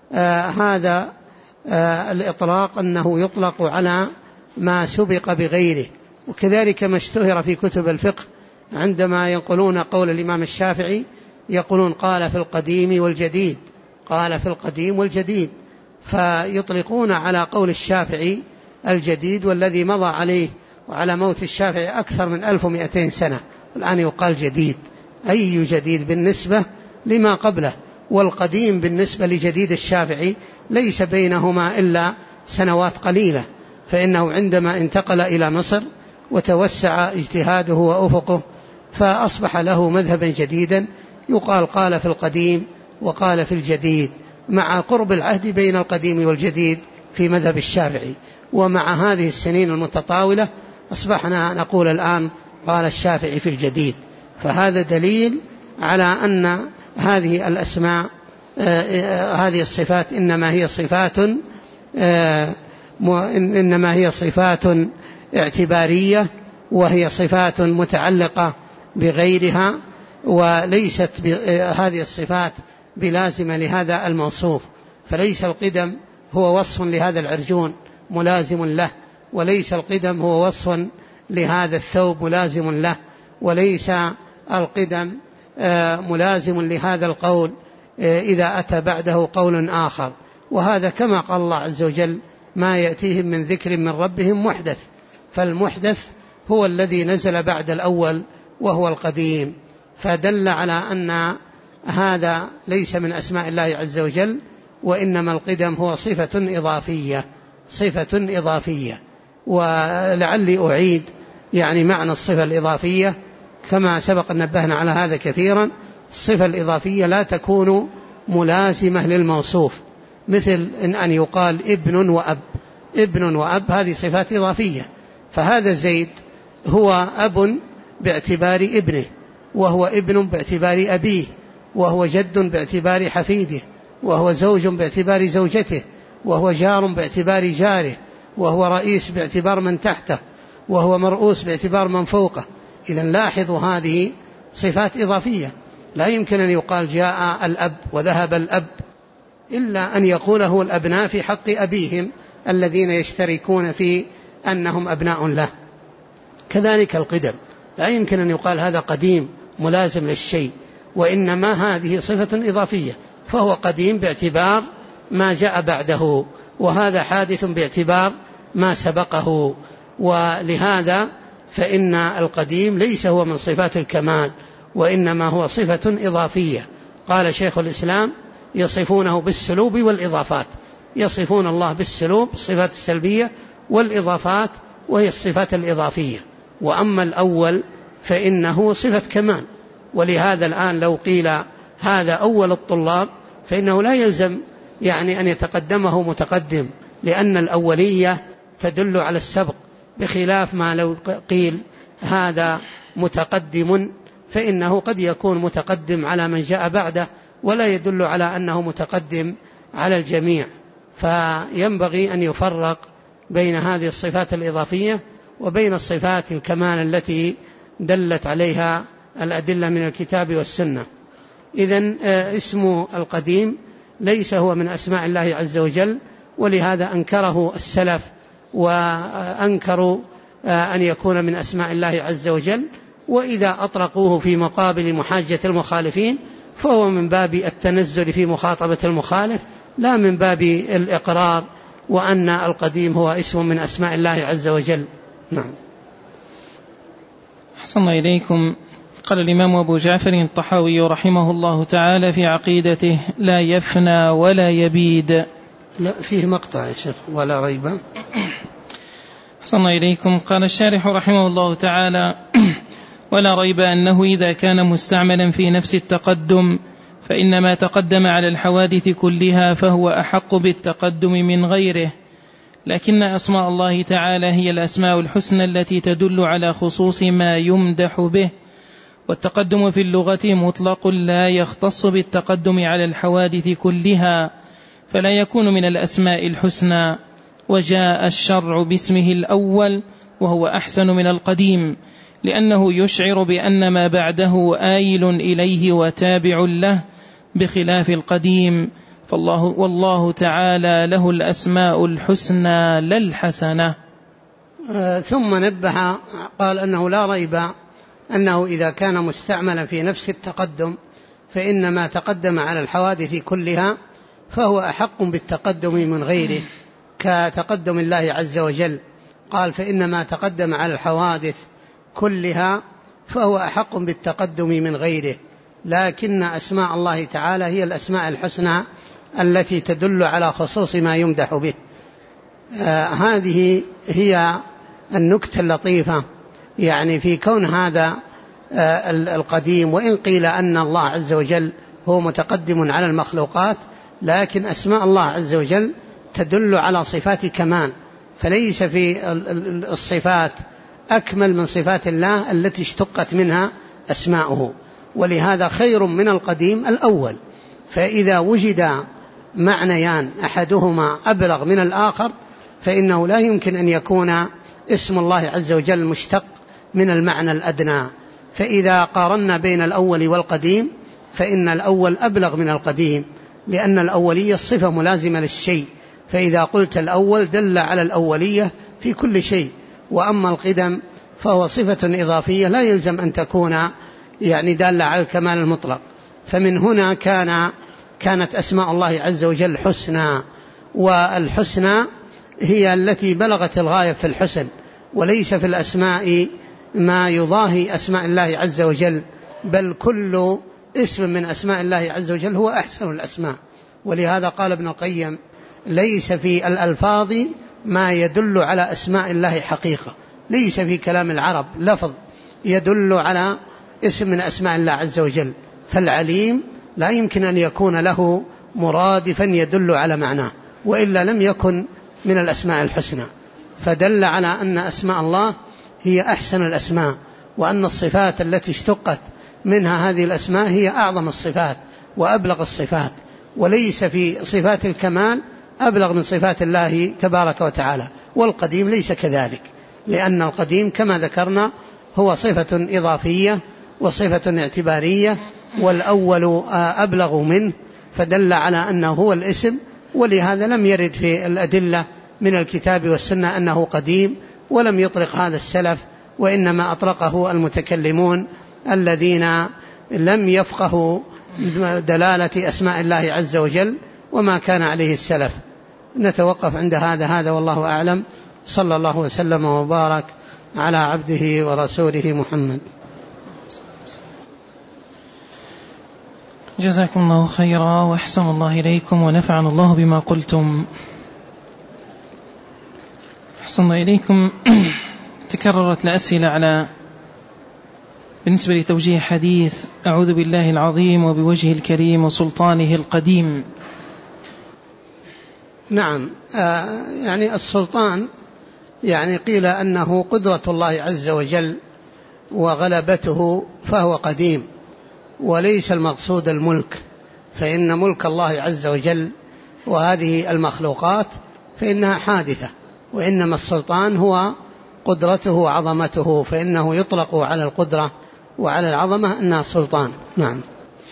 هذا الإطلاق أنه يطلق على ما سبق بغيره. وكذلك ما اشتهر في كتب الفقه عندما ينقلون قول الإمام الشافعي يقولون: قال في القديم والجديد، قال في القديم والجديد، فيطلقون على قول الشافعي الجديد، والذي مضى عليه وعلى موت الشافعي أكثر من 1200 سنة، الآن يقال جديد. أي جديد بالنسبة لما قبله، والقديم بالنسبة لجديد الشافعي ليس بينهما إلا سنوات قليلة، فإنه عندما انتقل إلى مصر وتوسع اجتهاده وأفقه فأصبح له مذهبا جديدا، يقال قال في القديم وقال في الجديد، مع قرب العهد بين القديم والجديد في مذهب الشافعي. ومع هذه السنين المتطاولة أصبحنا نقول الآن قال الشافعي في الجديد. فهذا دليل على أن هذه الأسماء هذه الصفات إنما هي صفات اعتبارية، وهي صفات متعلقة بغيرها، وليست هذه الصفات بلازمة لهذا الموصوف. فليس القدم هو وصف لهذا العرجون ملازم له، وليس القدم هو وصف لهذا الثوب ملازم له، وليس القدم ملازم لهذا القول إذا أتى بعده قول آخر. وهذا كما قال الله عز وجل ما يأتيهم من ذكر من ربهم محدث، فالمحدث هو الذي نزل بعد الأول وهو القديم، فدل على أن هذا ليس من أسماء الله عز وجل، وإنما القدم هو صفة إضافية. ولعلي أعيد يعني معنى الصفة الإضافية كما سبق نبهنا على هذا كثيرا. الصفة الإضافية لا تكون ملازمة للموصوف، مثل أن يقال ابن وأب هذه صفات إضافية، فهذا زيد هو أب باعتبار ابنه، وهو ابن باعتبار أبيه، وهو جد باعتبار حفيده، وهو زوج باعتبار زوجته، وهو جار باعتبار جاره، وهو رئيس باعتبار من تحته، وهو مرؤوس باعتبار من فوقه. إذن لاحظوا هذه صفات إضافية، لا يمكن أن يقال جاء الأب وذهب الأب، إلا أن يقوله الأبناء في حق أبيهم الذين يشتركون في أنهم أبناء له. كذلك القدم لا يمكن أن يقال هذا قديم ملازم للشيء، وإنما هذه صفة إضافية، فهو قديم باعتبار ما جاء بعده، وهذا حادث باعتبار ما سبقه. ولهذا فإن القديم ليس هو من صفات الكمال، وإنما هو صفة إضافية. قال شيخ الإسلام يصفونه بالسلوب والإضافات، يصفون الله بالسلوب الصفات السلبية، والإضافات وهي الصفات الإضافية. وأما الأول فإنه صفة كمال، ولهذا الآن لو قيل هذا أول الطلاب فإنه لا يلزم يعني أن يتقدمه متقدم، لأن الأولية تدل على السبق، بخلاف ما لو قيل هذا متقدم فإنه قد يكون متقدم على من جاء بعده، ولا يدل على أنه متقدم على الجميع. فينبغي أن يفرق بين هذه الصفات الإضافية وبين الصفات الكمال التي دلت عليها الأدلة من الكتاب والسنة. إذن اسم القديم ليس هو من أسماء الله عز وجل، ولهذا أنكره السلف وأنكروا أن يكون من أسماء الله عز وجل. وإذا أطلقوه في مقابل محاجة المخالفين فهو من باب التنزل في مخاطبة المخالف، لا من باب الإقرار وأن القديم هو اسم من أسماء الله عز وجل. نعم. أحسن إليكم. قال الإمام أبو جعفر الطحاوي رحمه الله تعالى في عقيدته: لا يفنى ولا يبيد. لا فيه مقطع يا شيخ ولا ريب. أحسن إليكم. قال الشارح رحمه الله تعالى: ولا ريب أنه إذا كان مستعملا في نفس التقدم فإنما تقدم على الحوادث كلها فهو أحق بالتقدم من غيره، لكن أسماء الله تعالى هي الأسماء الحسنى التي تدل على خصوص ما يمدح به، والتقدم في اللغة مطلق لا يختص بالتقدم على الحوادث كلها، فلا يكون من الأسماء الحسنى. وجاء الشرع باسمه الأول وهو أحسن من القديم، لأنه يشعر بأن ما بعده آيل إليه وتابع له، بخلاف القديم، والله تعالى له الأسماء الحسنى لا الحسنة. ثم نبه قال أنه لا ريب أنه إذا كان مستعملا في نفس التقدم فإنما تقدم على الحوادث كلها فهو أحق بالتقدم من غيره، كتقدم الله عز وجل قال فإنما تقدم على الحوادث كلها فهو أحق بالتقدم من غيره، لكن أسماء الله تعالى هي الأسماء الحسنى التي تدل على خصوص ما يمدح به. هذه هي النكتة اللطيفة يعني في كون هذا القديم، وإن قيل أن الله عز وجل هو متقدم على المخلوقات، لكن أسماء الله عز وجل تدل على صفات كمال، فليس في الصفات أكمل من صفات الله التي اشتقت منها أسماؤه، ولهذا خير من القديم الأول. فإذا وجد معنيان أحدهما أبلغ من الآخر فإنه لا يمكن أن يكون اسم الله عز وجل مشتق من المعنى الأدنى. فإذا قارنا بين الأول والقديم فإن الأول أبلغ من القديم، لأن الأولية الصفة ملازمة للشيء، فإذا قلت الأول دل على الأولية في كل شيء، وأما القدم فهو صفة إضافية لا يلزم أن تكون يعني دالة على الكمال المطلق. فمن هنا كانت أسماء الله عز وجل حسنى، والحسنى هي التي بلغت الغاية في الحسن، وليس في الأسماء ما يضاهي أسماء الله عز وجل، بل كل اسم من أسماء الله عز وجل هو أحسن الأسماء. ولهذا قال ابن القيم: ليس في الألفاظ ما يدل على أسماء الله حقيقة، ليس في كلام العرب لفظ يدل على اسم من أسماء الله عز وجل. فالعليم لا يمكن أن يكون له مرادفا يدل على معناه، وإلا لم يكن من الأسماء الحسنى. فدل على أن أسماء الله هي أحسن الأسماء، وأن الصفات التي اشتقت منها هذه الأسماء هي أعظم الصفات وأبلغ الصفات، وليس في صفات الكمال أبلغ من صفات الله تبارك وتعالى. والقديم ليس كذلك، لأن القديم كما ذكرنا هو صفة إضافية وصفة اعتبارية، والأول أبلغ منه، فدل على أنه هو الاسم. ولهذا لم يرد في الأدلة من الكتاب والسنة أنه قديم، ولم يطلق هذا السلف، وإنما أطلقه المتكلمون الذين لم يفقهوا دلالة أسماء الله عز وجل وما كان عليه السلف. نتوقف عند هذا والله أعلم. صلى الله وسلم وبارك على عبده ورسوله محمد. جزاكم الله خيرا وأحسن الله إليكم ونفعنا الله بما قلتم. أحسن إليكم. تكررت الأسئلة بالنسبة لتوجيه حديث أعوذ بالله العظيم وبوجهه الكريم وسلطانه القديم. نعم، يعني السلطان يعني قيل أنه قدرة الله عز وجل وغلبته، فهو قديم، وليس المقصود الملك، فإن ملك الله عز وجل وهذه المخلوقات فإنها حادثة، وإنما السلطان هو قدرته وعظمته، فإنه يطلق على القدرة وعلى العظمة أنها سلطان. نعم.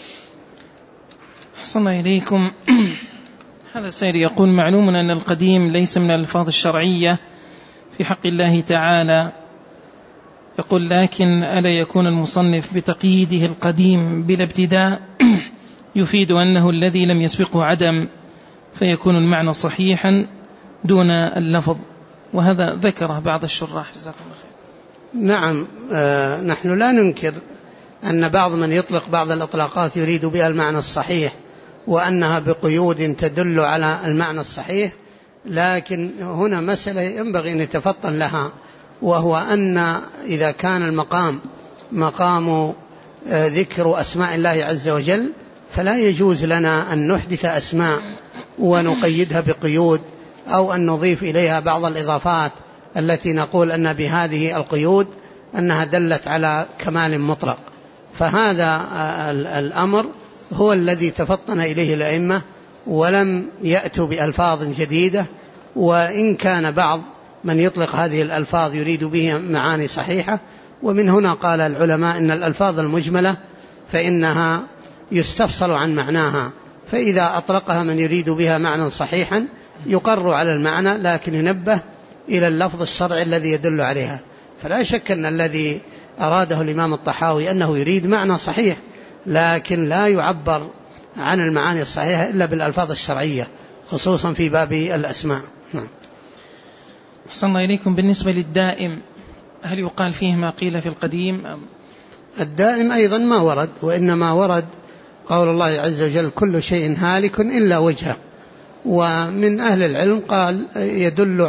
أحسن إليكم. هذا السائل يقول: معلوم أن القديم ليس من الألفاظ الشرعية في حق الله تعالى، يقول: لكن ألا يكون المصنف بتقييده القديم بلا ابتداء يفيد أنه الذي لم يسبقه عدم، فيكون المعنى صحيحا دون اللفظ؟ وهذا ذكره بعض الشراح. جزاكم الله خير. نعم، نحن لا ننكر أن بعض من يطلق بعض الإطلاقات يريد بها المعنى الصحيح، وأنها بقيود تدل على المعنى الصحيح، لكن هنا مسألة ينبغي أن يتفطن لها، وهو أن إذا كان المقام مقام ذكر أسماء الله عز وجل، فلا يجوز لنا أن نحدث أسماء ونقيدها بقيود، أو أن نضيف إليها بعض الإضافات التي نقول أن بهذه القيود أنها دلت على كمال مطلق. فهذا الأمر هو الذي تفطن إليه الأئمة، ولم يأتوا بألفاظ جديدة، وإن كان بعض من يطلق هذه الألفاظ يريد بها معاني صحيحة. ومن هنا قال العلماء إن الألفاظ المجملة فإنها يستفصل عن معناها، فإذا أطلقها من يريد بها معنى صحيحا يقر على المعنى، لكن ينبه إلى اللفظ الشرعي الذي يدل عليها. فلا شك أن الذي أراده الإمام الطحاوي أنه يريد معنى صحيح، لكن لا يعبر عن المعاني الصحيحة إلا بالألفاظ الشرعية، خصوصا في باب الأسماء. أحسن الله إليكم. بالنسبة للدائم، هل يقال فيه ما قيل في القديم؟ الدائم أيضا ما ورد، وإنما ورد قول الله عز وجل: كل شيء هالك إلا وجهه. ومن أهل العلم قال يدل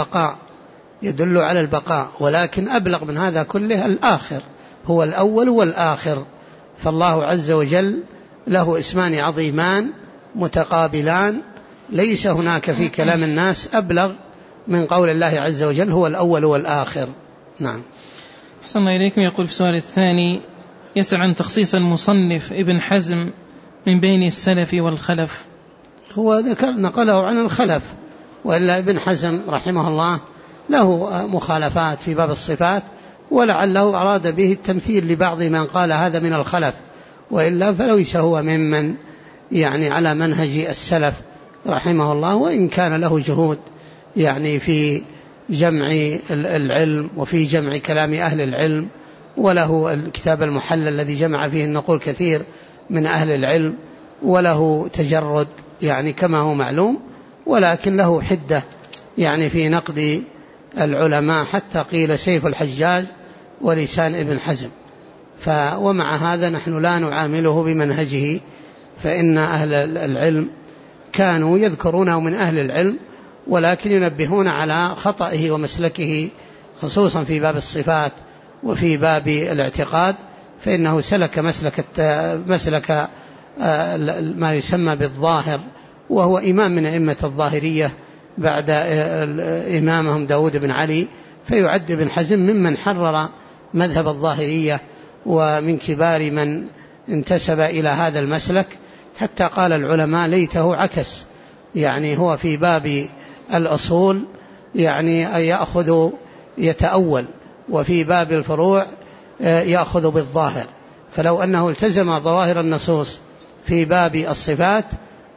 على البقاء، ولكن أبلغ من هذا كله الآخر، هو الأول والآخر. فالله عز وجل له اسمان عظيمان متقابلان، ليس هناك في كلام الناس أبلغ من قول الله عز وجل هو الأول والآخر. نعم. أحسن الله إليكم. يقول في السؤال الثاني: يسأل عن تخصيص المصنف ابن حزم من بين السلف والخلف. هو نقله عن الخلف، وإلا ابن حزم رحمه الله له مخالفات في باب الصفات، ولعله أراد به التمثيل لبعض من قال هذا من الخلف، وإلا فليس هو ممن يعني على منهج السلف رحمه الله، وإن كان له جهود يعني في جمع العلم وفي جمع كلام أهل العلم، وله الكتاب المحلل الذي جمع فيه النقول كثير من أهل العلم، وله تجرد يعني كما هو معلوم، ولكن له حدة يعني في نقد العلماء، حتى قيل سيف الحجاج ولسان ابن حزم. ومع هذا نحن لا نعامله بمنهجه، فإن أهل العلم كانوا يذكرونه من أهل العلم، ولكن ينبهون على خطئه ومسلكه، خصوصا في باب الصفات وفي باب الاعتقاد، فإنه سلك مسلك ما يسمى بالظاهر، وهو إمام من أئمة الظاهرية بعد إمامهم داود بن علي، فيعد ابن حزم ممن حرر مذهب الظاهرية ومن كبار من انتسب إلى هذا المسلك، حتى قال العلماء ليته عكس، يعني هو في باب الأصول يعني يأخذ يتأول، وفي باب الفروع يأخذ بالظاهر. فلو أنه التزم ظواهر النصوص في باب الصفات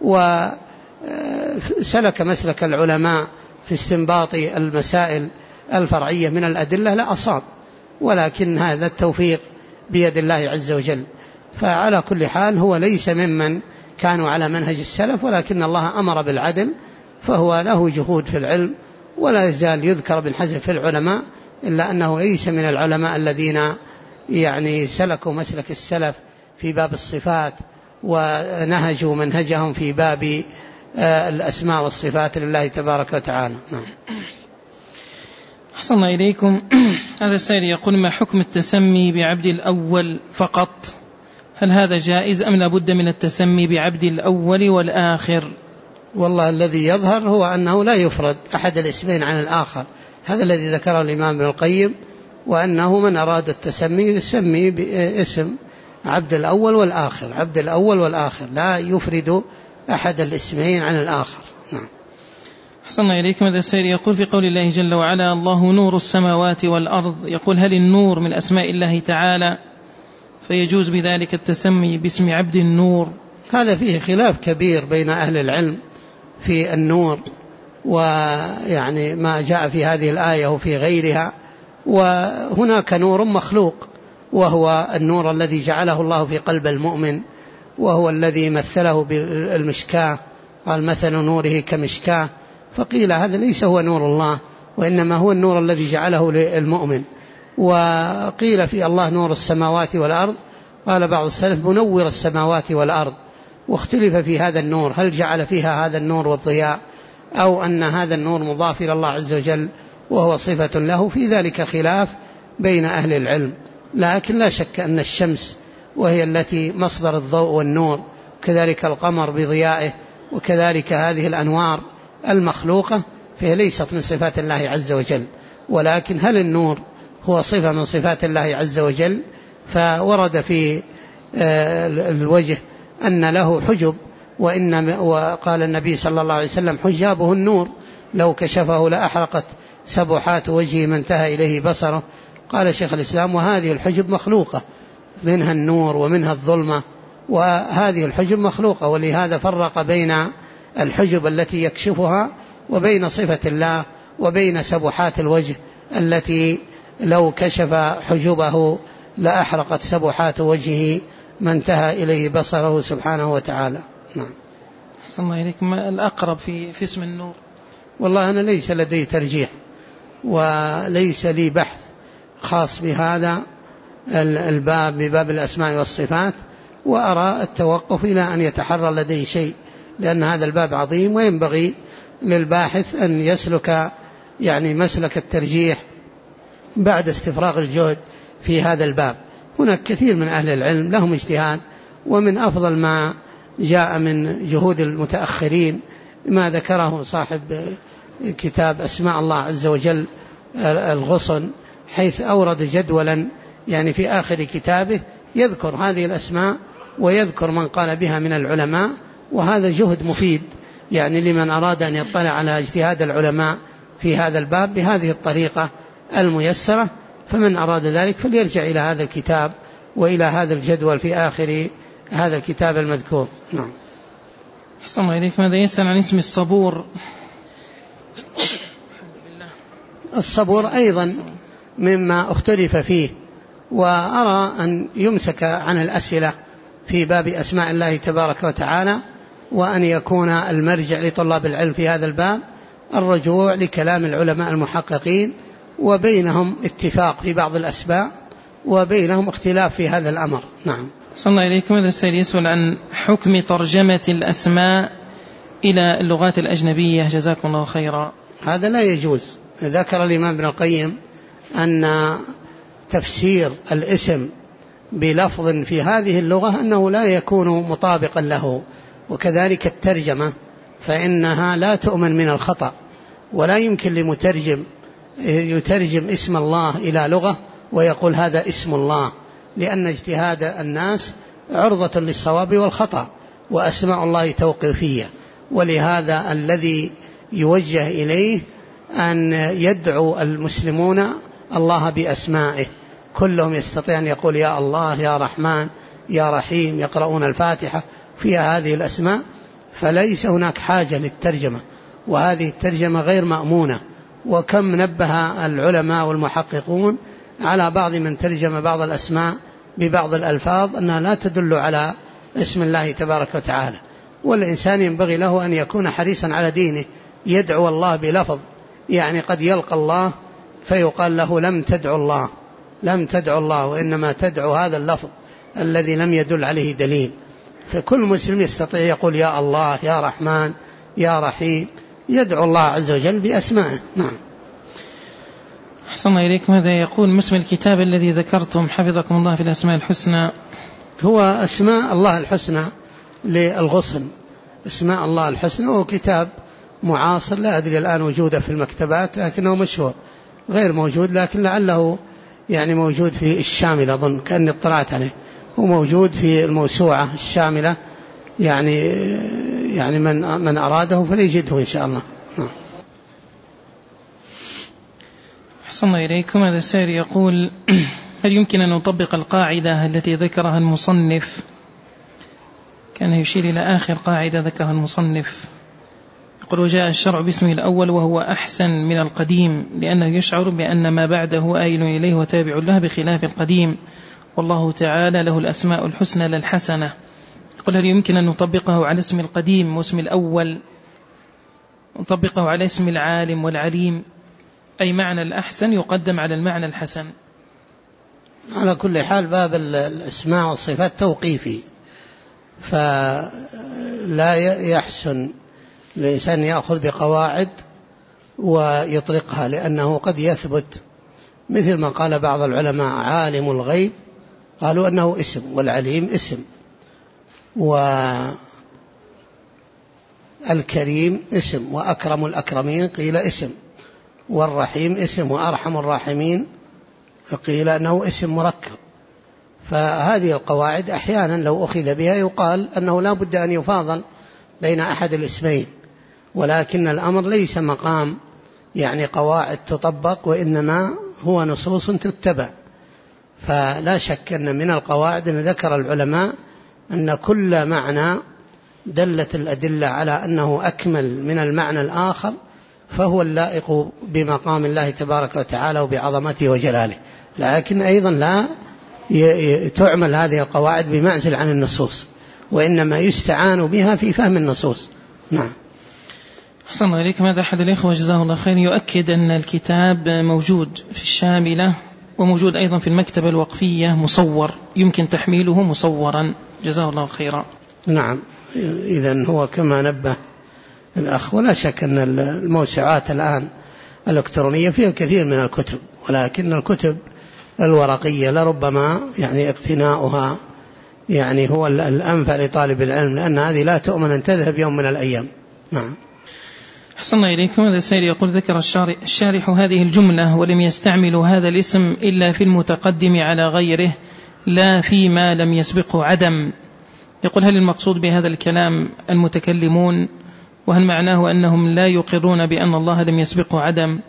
وسلك مسلك العلماء في استنباط المسائل الفرعية من الأدلة لأصاب، ولكن هذا التوفيق بيد الله عز وجل. فعلى كل حال هو ليس ممن كانوا على منهج السلف، ولكن الله أمر بالعدل، فهو له جهود في العلم، ولا يزال يذكر ابن حزم في العلماء، إلا أنه ليس من العلماء الذين يعني سلكوا مسلك السلف في باب الصفات ونهجوا منهجهم في باب الأسماء والصفات لله تبارك وتعالى. نعم. أحسن الله إليكم. هذا السائل يقول: ما حكم التسمي بعبد الأول فقط؟ هل هذا جائز أم لابد من التسمي بعبد الأول والآخر؟ والله الذي يظهر هو أنه لا يفرد أحد الاسمين عن الآخر، هذا الذي ذكره الإمام ابن القيم، وأنه من أراد التسمي يسمي باسم عبد الأول والآخر، عبد الأول والآخر، لا يفرد أحد الاسمين عن الآخر. نعم. أحسن الله إليكم. هذا السائل يقول: في قول الله جل وعلا الله نور السماوات والأرض، يقول: هل النور من أسماء الله تعالى فيجوز بذلك التسمي باسم عبد النور؟ هذا فيه خلاف كبير بين أهل العلم في النور، ويعني ما جاء في هذه الآية وفي غيرها. وهناك نور مخلوق، وهو النور الذي جعله الله في قلب المؤمن، وهو الذي مثله بالمشكاة، قال مثل نوره كمشكاة، فقيل هذا ليس هو نور الله، وإنما هو النور الذي جعله للمؤمن. وقيل في الله نور السماوات والأرض، قال بعض السلف منور السماوات والأرض، واختلف في هذا النور، هل جعل فيها هذا النور والضياء، أو أن هذا النور مضاف إلى الله عز وجل وهو صفة له، في ذلك خلاف بين أهل العلم. لكن لا شك أن الشمس وهي التي مصدر الضوء والنور، كذلك القمر بضيائه، وكذلك هذه الأنوار المخلوقة، فهي ليست من صفات الله عز وجل. ولكن هل النور هو صفة من صفات الله عز وجل؟ فورد في الوجه أن له حجب، وقال النبي صلى الله عليه وسلم: حجابه النور، لو كشفه لأحرقت سبحات وجهه ما انتهى إليه بصره. قال شيخ الإسلام: وهذه الحجب مخلوقة، منها النور ومنها الظلمة، وهذه الحجب مخلوقة، ولهذا فرق بين الحجب التي يكشفها وبين صفة الله، وبين سبحات الوجه التي لو كشف حجبه لأحرقت سبحات وجهه ما انتهى إليه بصره سبحانه وتعالى. نعم. أحسن الله إليكم. الأقرب في اسم النور؟ والله أنا ليس لدي ترجيح، وليس لي بحث خاص بهذا الباب، بباب الأسماء والصفات، وأرى التوقف إلى أن يتحرر لدي شيء، لأن هذا الباب عظيم، وينبغي للباحث أن يسلك يعني مسلك الترجيح بعد استفراغ الجهد في هذا الباب. هناك كثير من أهل العلم لهم اجتهاد، ومن أفضل ما جاء من جهود المتأخرين ما ذكره صاحب كتاب أسماء الله عز وجل الغصن، حيث أورد جدولا يعني في آخر كتابه يذكر هذه الأسماء ويذكر من قال بها من العلماء، وهذا جهد مفيد يعني لمن أراد أن يطلع على اجتهاد العلماء في هذا الباب بهذه الطريقة الميسرة. فمن أراد ذلك فليرجع إلى هذا الكتاب وإلى هذا الجدول في آخر هذا الكتاب المذكور. نعم. أحسن الله إليك. ماذا يسأل عن اسم الصبور؟ الصبور أيضا مما اختلف فيه، وأرى أن يمسك عن الأسئلة في باب أسماء الله تبارك وتعالى، وأن يكون المرجع لطلاب العلم في هذا الباب الرجوع لكلام العلماء المحققين، وبينهم اتفاق في بعض الأسماء وبينهم اختلاف في هذا الأمر. نعم. صلى الله عليكم. هذا السائل يسأل عن حكم ترجمة الأسماء إلى اللغات الأجنبية، جزاكم الله خيرا. هذا لا يجوز. ذكر الإمام ابن القيم أن تفسير الاسم بلفظ في هذه اللغة أنه لا يكون مطابقا له، وكذلك الترجمة فإنها لا تؤمن من الخطأ، ولا يمكن لمترجم يترجم اسم الله إلى لغة ويقول هذا اسم الله، لأن اجتهاد الناس عرضة للصواب والخطأ، وأسماء الله توقيفية. ولهذا الذي يوجه إليه أن يدعو المسلمون الله بأسمائه، كلهم يستطيع أن يقول يا الله يا رحمن يا رحيم، يقرؤون الفاتحة فيها هذه الأسماء، فليس هناك حاجة للترجمة، وهذه الترجمة غير مأمونة. وكم نبه العلماء والمحققون على بعض من ترجم بعض الأسماء ببعض الألفاظ أنها لا تدل على اسم الله تبارك وتعالى. والإنسان ينبغي له أن يكون حريصا على دينه، يدعو الله بلفظ، يعني قد يلقى الله فيقال له لم تدعو الله وإنما تدعو هذا اللفظ الذي لم يدل عليه دليل. فكل مسلم يستطيع يقول يا الله يا رحمن يا رحيم، يدعو الله عز وجل بأسمائه. نعم. أحسن الله إليكم. هذا يقول ما اسم الكتاب الذي ذكرتم حفظكم الله في الأسماء الحسنى؟ هو أسماء الله الحسنى للغصن، اسماء الله الحسنى، وهو كتاب معاصر لا أدري الآن وجوده في المكتبات، لكنه مشهور، غير موجود، لكن لعله يعني موجود في الشاملة، أظن كأني اطلعت عليه، هو موجود في الموسوعة الشاملة، يعني من أراده فليجده إن شاء الله. أحسن الله إليكم. هذا السائل يقول هل يمكن أن نطبق القاعدة التي ذكرها المصنف؟ كان يشير إلى آخر قاعدة ذكرها المصنف، يقول وجاء الشرع باسمه الأول وهو أحسن من القديم، لأنه يشعر بأن ما بعده آيل إليه وتابع له بخلاف القديم، والله تعالى له الأسماء الحسنى للحسنة. يقول هل يمكن أن نطبقه على اسم القديم واسم الأول، نطبقه على اسم العالم والعليم، أي معنى الأحسن يقدم على المعنى الحسن؟ على كل حال باب الأسماء والصفات توقيفي، فلا يحسن الإنسان يأخذ بقواعد ويطلقها، لأنه قد يثبت مثل ما قال بعض العلماء عالم الغيب قالوا أنه اسم، والعليم اسم، والكريم اسم، وأكرم الأكرمين قيل اسم، والرحيم اسم، وأرحم الراحمين قيل أنه اسم مركب. فهذه القواعد أحيانا لو أخذ بها يقال أنه لا بد أن يفاضل بين أحد الاسمين، ولكن الأمر ليس مقام يعني قواعد تطبق، وإنما هو نصوص تتبع. فلا شك أن من القواعد أن ذكر العلماء أن كل معنى دلت الأدلة على أنه أكمل من المعنى الآخر فهو اللائق بمقام الله تبارك وتعالى وبعظمته وجلاله، لكن أيضا لا تعمل هذه القواعد بمعزل عن النصوص، وإنما يستعان بها في فهم النصوص. نعم. أحسن الله إليكم. هذا أحد الإخوة جزاه الله خير يؤكد أن الكتاب موجود في الشاملة وموجود أيضا في المكتبة الوقفية مصور، يمكن تحميله مصورا، جزاه الله خيرا. نعم، إذن هو كما نبه الأخ، ولا شك أن الموسوعات الآن الإلكترونية فيها الكثير من الكتب، ولكن الكتب الورقية لربما يعني اقتناؤها يعني هو الأنفع لطالب العلم، لأن هذه لا تؤمن أن تذهب يوم من الأيام. نعم. أحسن الله إليكم. هذا السائل يقول ذكر الشارح هذه الجملة ولم يستعمل هذا الاسم إلا في المتقدم على غيره لا فيما لم يسبقه عدم. يقول هل المقصود بهذا الكلام المتكلمون، وهل معناه أنهم لا يقرون بأن الله لم يسبقه عدم؟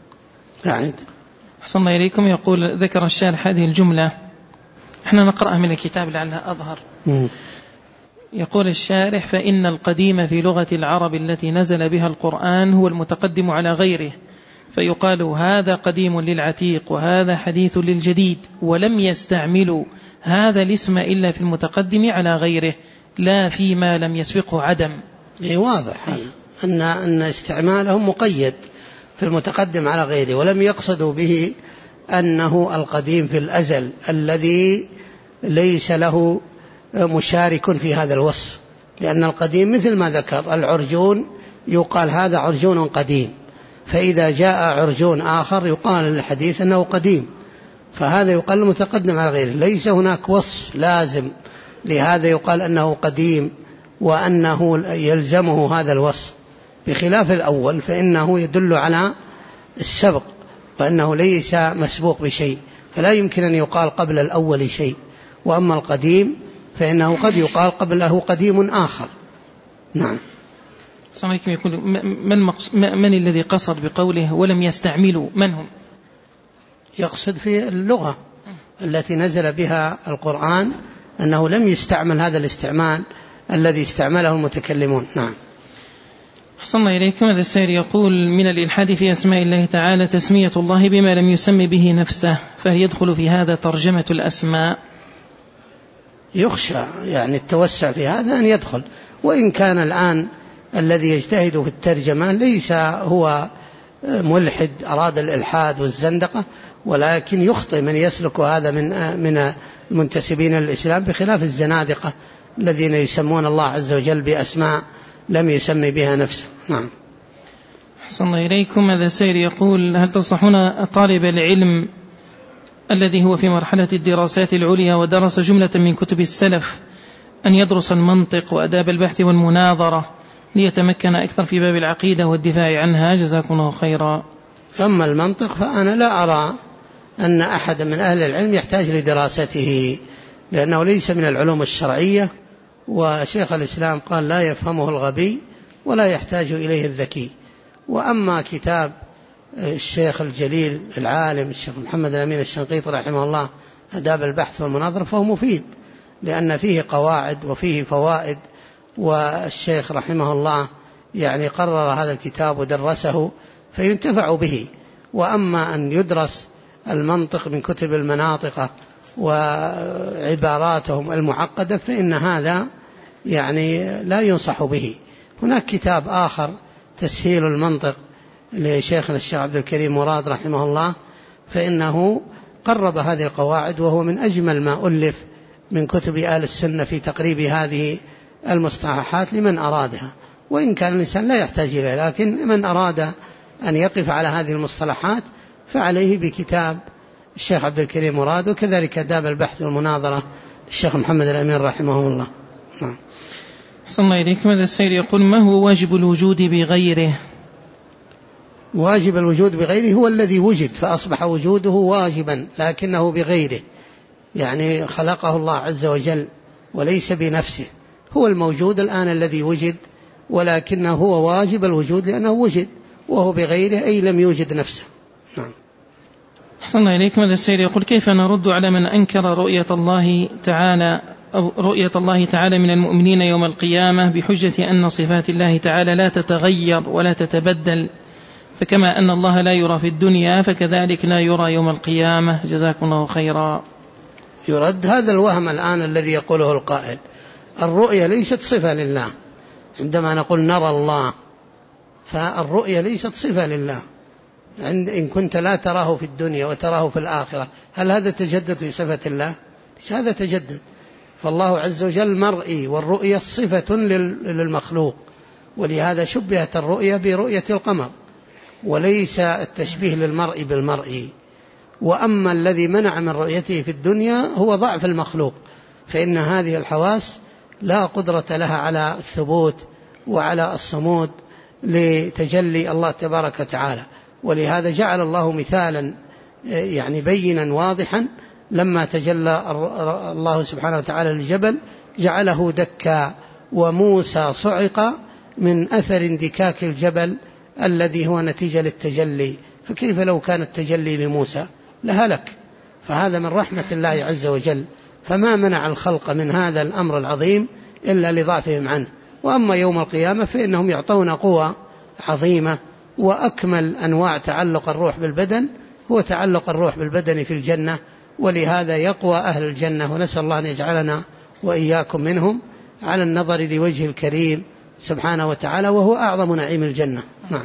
أحسن الله إليكم. يقول ذكر الشارح هذه الجملة، احنا نقرأها من الكتاب لعلها أظهر. يقول الشارح: فإن القديم في لغة العرب التي نزل بها القرآن هو المتقدم على غيره، فيقال هذا قديم للعتيق وهذا حديث للجديد، ولم يستعملوا هذا الاسم إلا في المتقدم على غيره لا فيما لم يسبقه عدم. واضح أن استعمالهم مقيد في المتقدم على غيره، ولم يقصدوا به أنه القديم في الأزل الذي ليس له مشارك في هذا الوصف، لأن القديم مثل ما ذكر العرجون يقال هذا عرجون قديم، فإذا جاء عرجون آخر يقال للحديث أنه قديم، فهذا يقال متقدم على غيره، ليس هناك وصف لازم لهذا يقال أنه قديم وأنه يلزمه هذا الوصف، بخلاف الأول فإنه يدل على السبق وأنه ليس مسبوق بشيء، فلا يمكن أن يقال قبل الأول شيء. وأما القديم فإنه قد يقال قبله قديم آخر. نعم. يقول من الذي قصد بقوله ولم يستعملوا؟ من هم؟ يقصد في اللغة التي نزل بها القرآن أنه لم يستعمل هذا الاستعمال الذي استعمله المتكلمون. نعم. أحسن إليكم. هذا السائل يقول: من الإلحاد في أسماء الله تعالى تسمية الله بما لم يسمي به نفسه، فهل يدخل في هذا ترجمة الأسماء؟ يخشى يعني التوسع في هذا أن يدخل، وإن كان الآن الذي يجتهد في الترجمة ليس هو ملحد أراد الإلحاد والزندقة، ولكن يخطئ من يسلك هذا من المنتسبين للإسلام، بخلاف الزنادقة الذين يسمون الله عز وجل بأسماء لم يسمي بها نفسه. نعم. أحسن إليكم. هذا السائل يقول: هل تنصحون طالب العلم الذي هو في مرحلة الدراسات العليا ودرس جملة من كتب السلف أن يدرس المنطق وأداب البحث والمناظرة ليتمكن أكثر في باب العقيدة والدفاع عنها؟ جزاكم الله خيرا. أما المنطق فأنا لا أرى أن أحد من أهل العلم يحتاج لدراسته، لأنه ليس من العلوم الشرعية، وشيخ الإسلام قال لا يفهمه الغبي ولا يحتاج إليه الذكي. وأما كتاب الشيخ الجليل العالم الشيخ محمد الأمين الشنقيطي رحمه الله أداب البحث والمناظرة، فهو مفيد لأن فيه قواعد وفيه فوائد، والشيخ رحمه الله يعني قرر هذا الكتاب ودرسه فينتفع به. وأما أن يدرس المنطق من كتب المناطق وعباراتهم المعقدة فإن هذا يعني لا ينصح به. هناك كتاب آخر تسهيل المنطق لشيخنا الشيخ عبد الكريم مراد رحمه الله، فإنه قرب هذه القواعد، وهو من أجمل ما ألف من كتب أهل السنة في تقريب هذه المصطلحات لمن أرادها، وإن كان الإنسان لا يحتاج إليه، لكن من أراد أن يقف على هذه المصطلحات فعليه بكتاب الشيخ عبد الكريم مراد، وكذلك أداب البحث والمناظرة الشيخ محمد الأمين رحمه الله. نعم. صلى الله عليكم. هذا السائل يقول: ما هو واجب الوجود بغيره؟ واجب الوجود بغيره هو الذي وجد فأصبح وجوده واجبا، لكنه بغيره، يعني خلقه الله عز وجل وليس بنفسه، هو الموجود الآن الذي وجد، ولكنه هو واجب الوجود لأنه وجد، وهو بغيره أي لم يوجد نفسه. نعم. أحسن الله إليكم. هذا السائل يقول: كيف نرد على من أنكر رؤية الله تعالى من المؤمنين يوم القيامة بحجة أن صفات الله تعالى لا تتغير ولا تتبدل، فكما أن الله لا يرى في الدنيا فكذلك لا يرى يوم القيامة؟ جزاكم الله خيرا. يرد هذا الوهم الآن الذي يقوله القائل. الرؤية ليست صفة لله، عندما نقول نرى الله فالرؤية ليست صفة لله، إن كنت لا تراه في الدنيا وتراه في الآخرة، هل هذا تجدد في صفة الله؟ ليس هذا تجدد، فالله عز وجل مرئي، والرؤية صفة للمخلوق، ولهذا شبهت الرؤية برؤية القمر، وليس التشبيه للمرء بالمرئي. وأما الذي منع من رؤيته في الدنيا هو ضعف المخلوق، فإن هذه الحواس لا قدرة لها على الثبوت وعلى الصمود لتجلي الله تبارك وتعالى، ولهذا جعل الله مثالا يعني بينا واضحا، لما تجلى الله سبحانه وتعالى للجبل جعله دكا، وموسى صعق من أثر اندكاك الجبل الذي هو نتيجة للتجلي، فكيف لو كان التجلي لموسى لهلك؟ فهذا من رحمة الله عز وجل، فما منع الخلق من هذا الأمر العظيم إلا لضعفهم عنه. وأما يوم القيامة فإنهم يعطون قوة عظيمة، وأكمل أنواع تعلق الروح بالبدن هو تعلق الروح بالبدن في الجنة، ولهذا يقوى أهل الجنة، ونسأل الله أن يجعلنا وإياكم منهم، على النظر لوجه الكريم سبحانه وتعالى، وهو أعظم نعيم الجنة. نعم.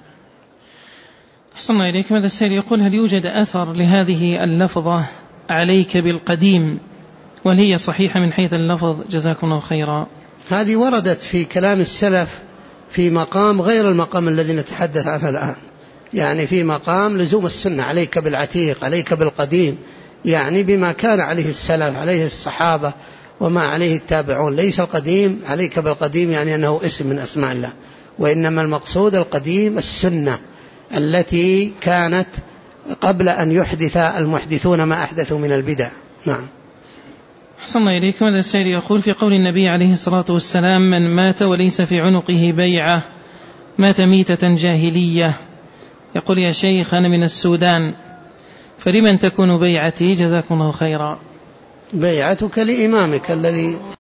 أحسن إليك. ماذا السائل يقول: هل يوجد أثر لهذه اللفظة عليك بالقديم، وهل هي صحيحة من حيث اللفظ؟ جزاكم الله خيرا. هذه وردت في كلام السلف في مقام غير المقام الذي نتحدث عنه الآن، يعني في مقام لزوم السنة، عليك بالعتيق، عليك بالقديم، يعني بما كان عليه السلف، عليه الصحابة وما عليه التابعون. ليس القديم عليك بالقديم يعني أنه اسم من أسماء الله، وإنما المقصود القديم السنة التي كانت قبل أن يحدث المحدثون ما أحدثوا من البدع. نعم. أحسن إليك. ماذا السائل يقول: في قول النبي عليه الصلاة والسلام: من مات وليس في عنقه بيعة مات ميتة جاهلية. يقول: يا شيخ أنا من السودان، فلمن تكون بيعتي؟ جزاكم الله خيرا. بيعتك لإمامك الذي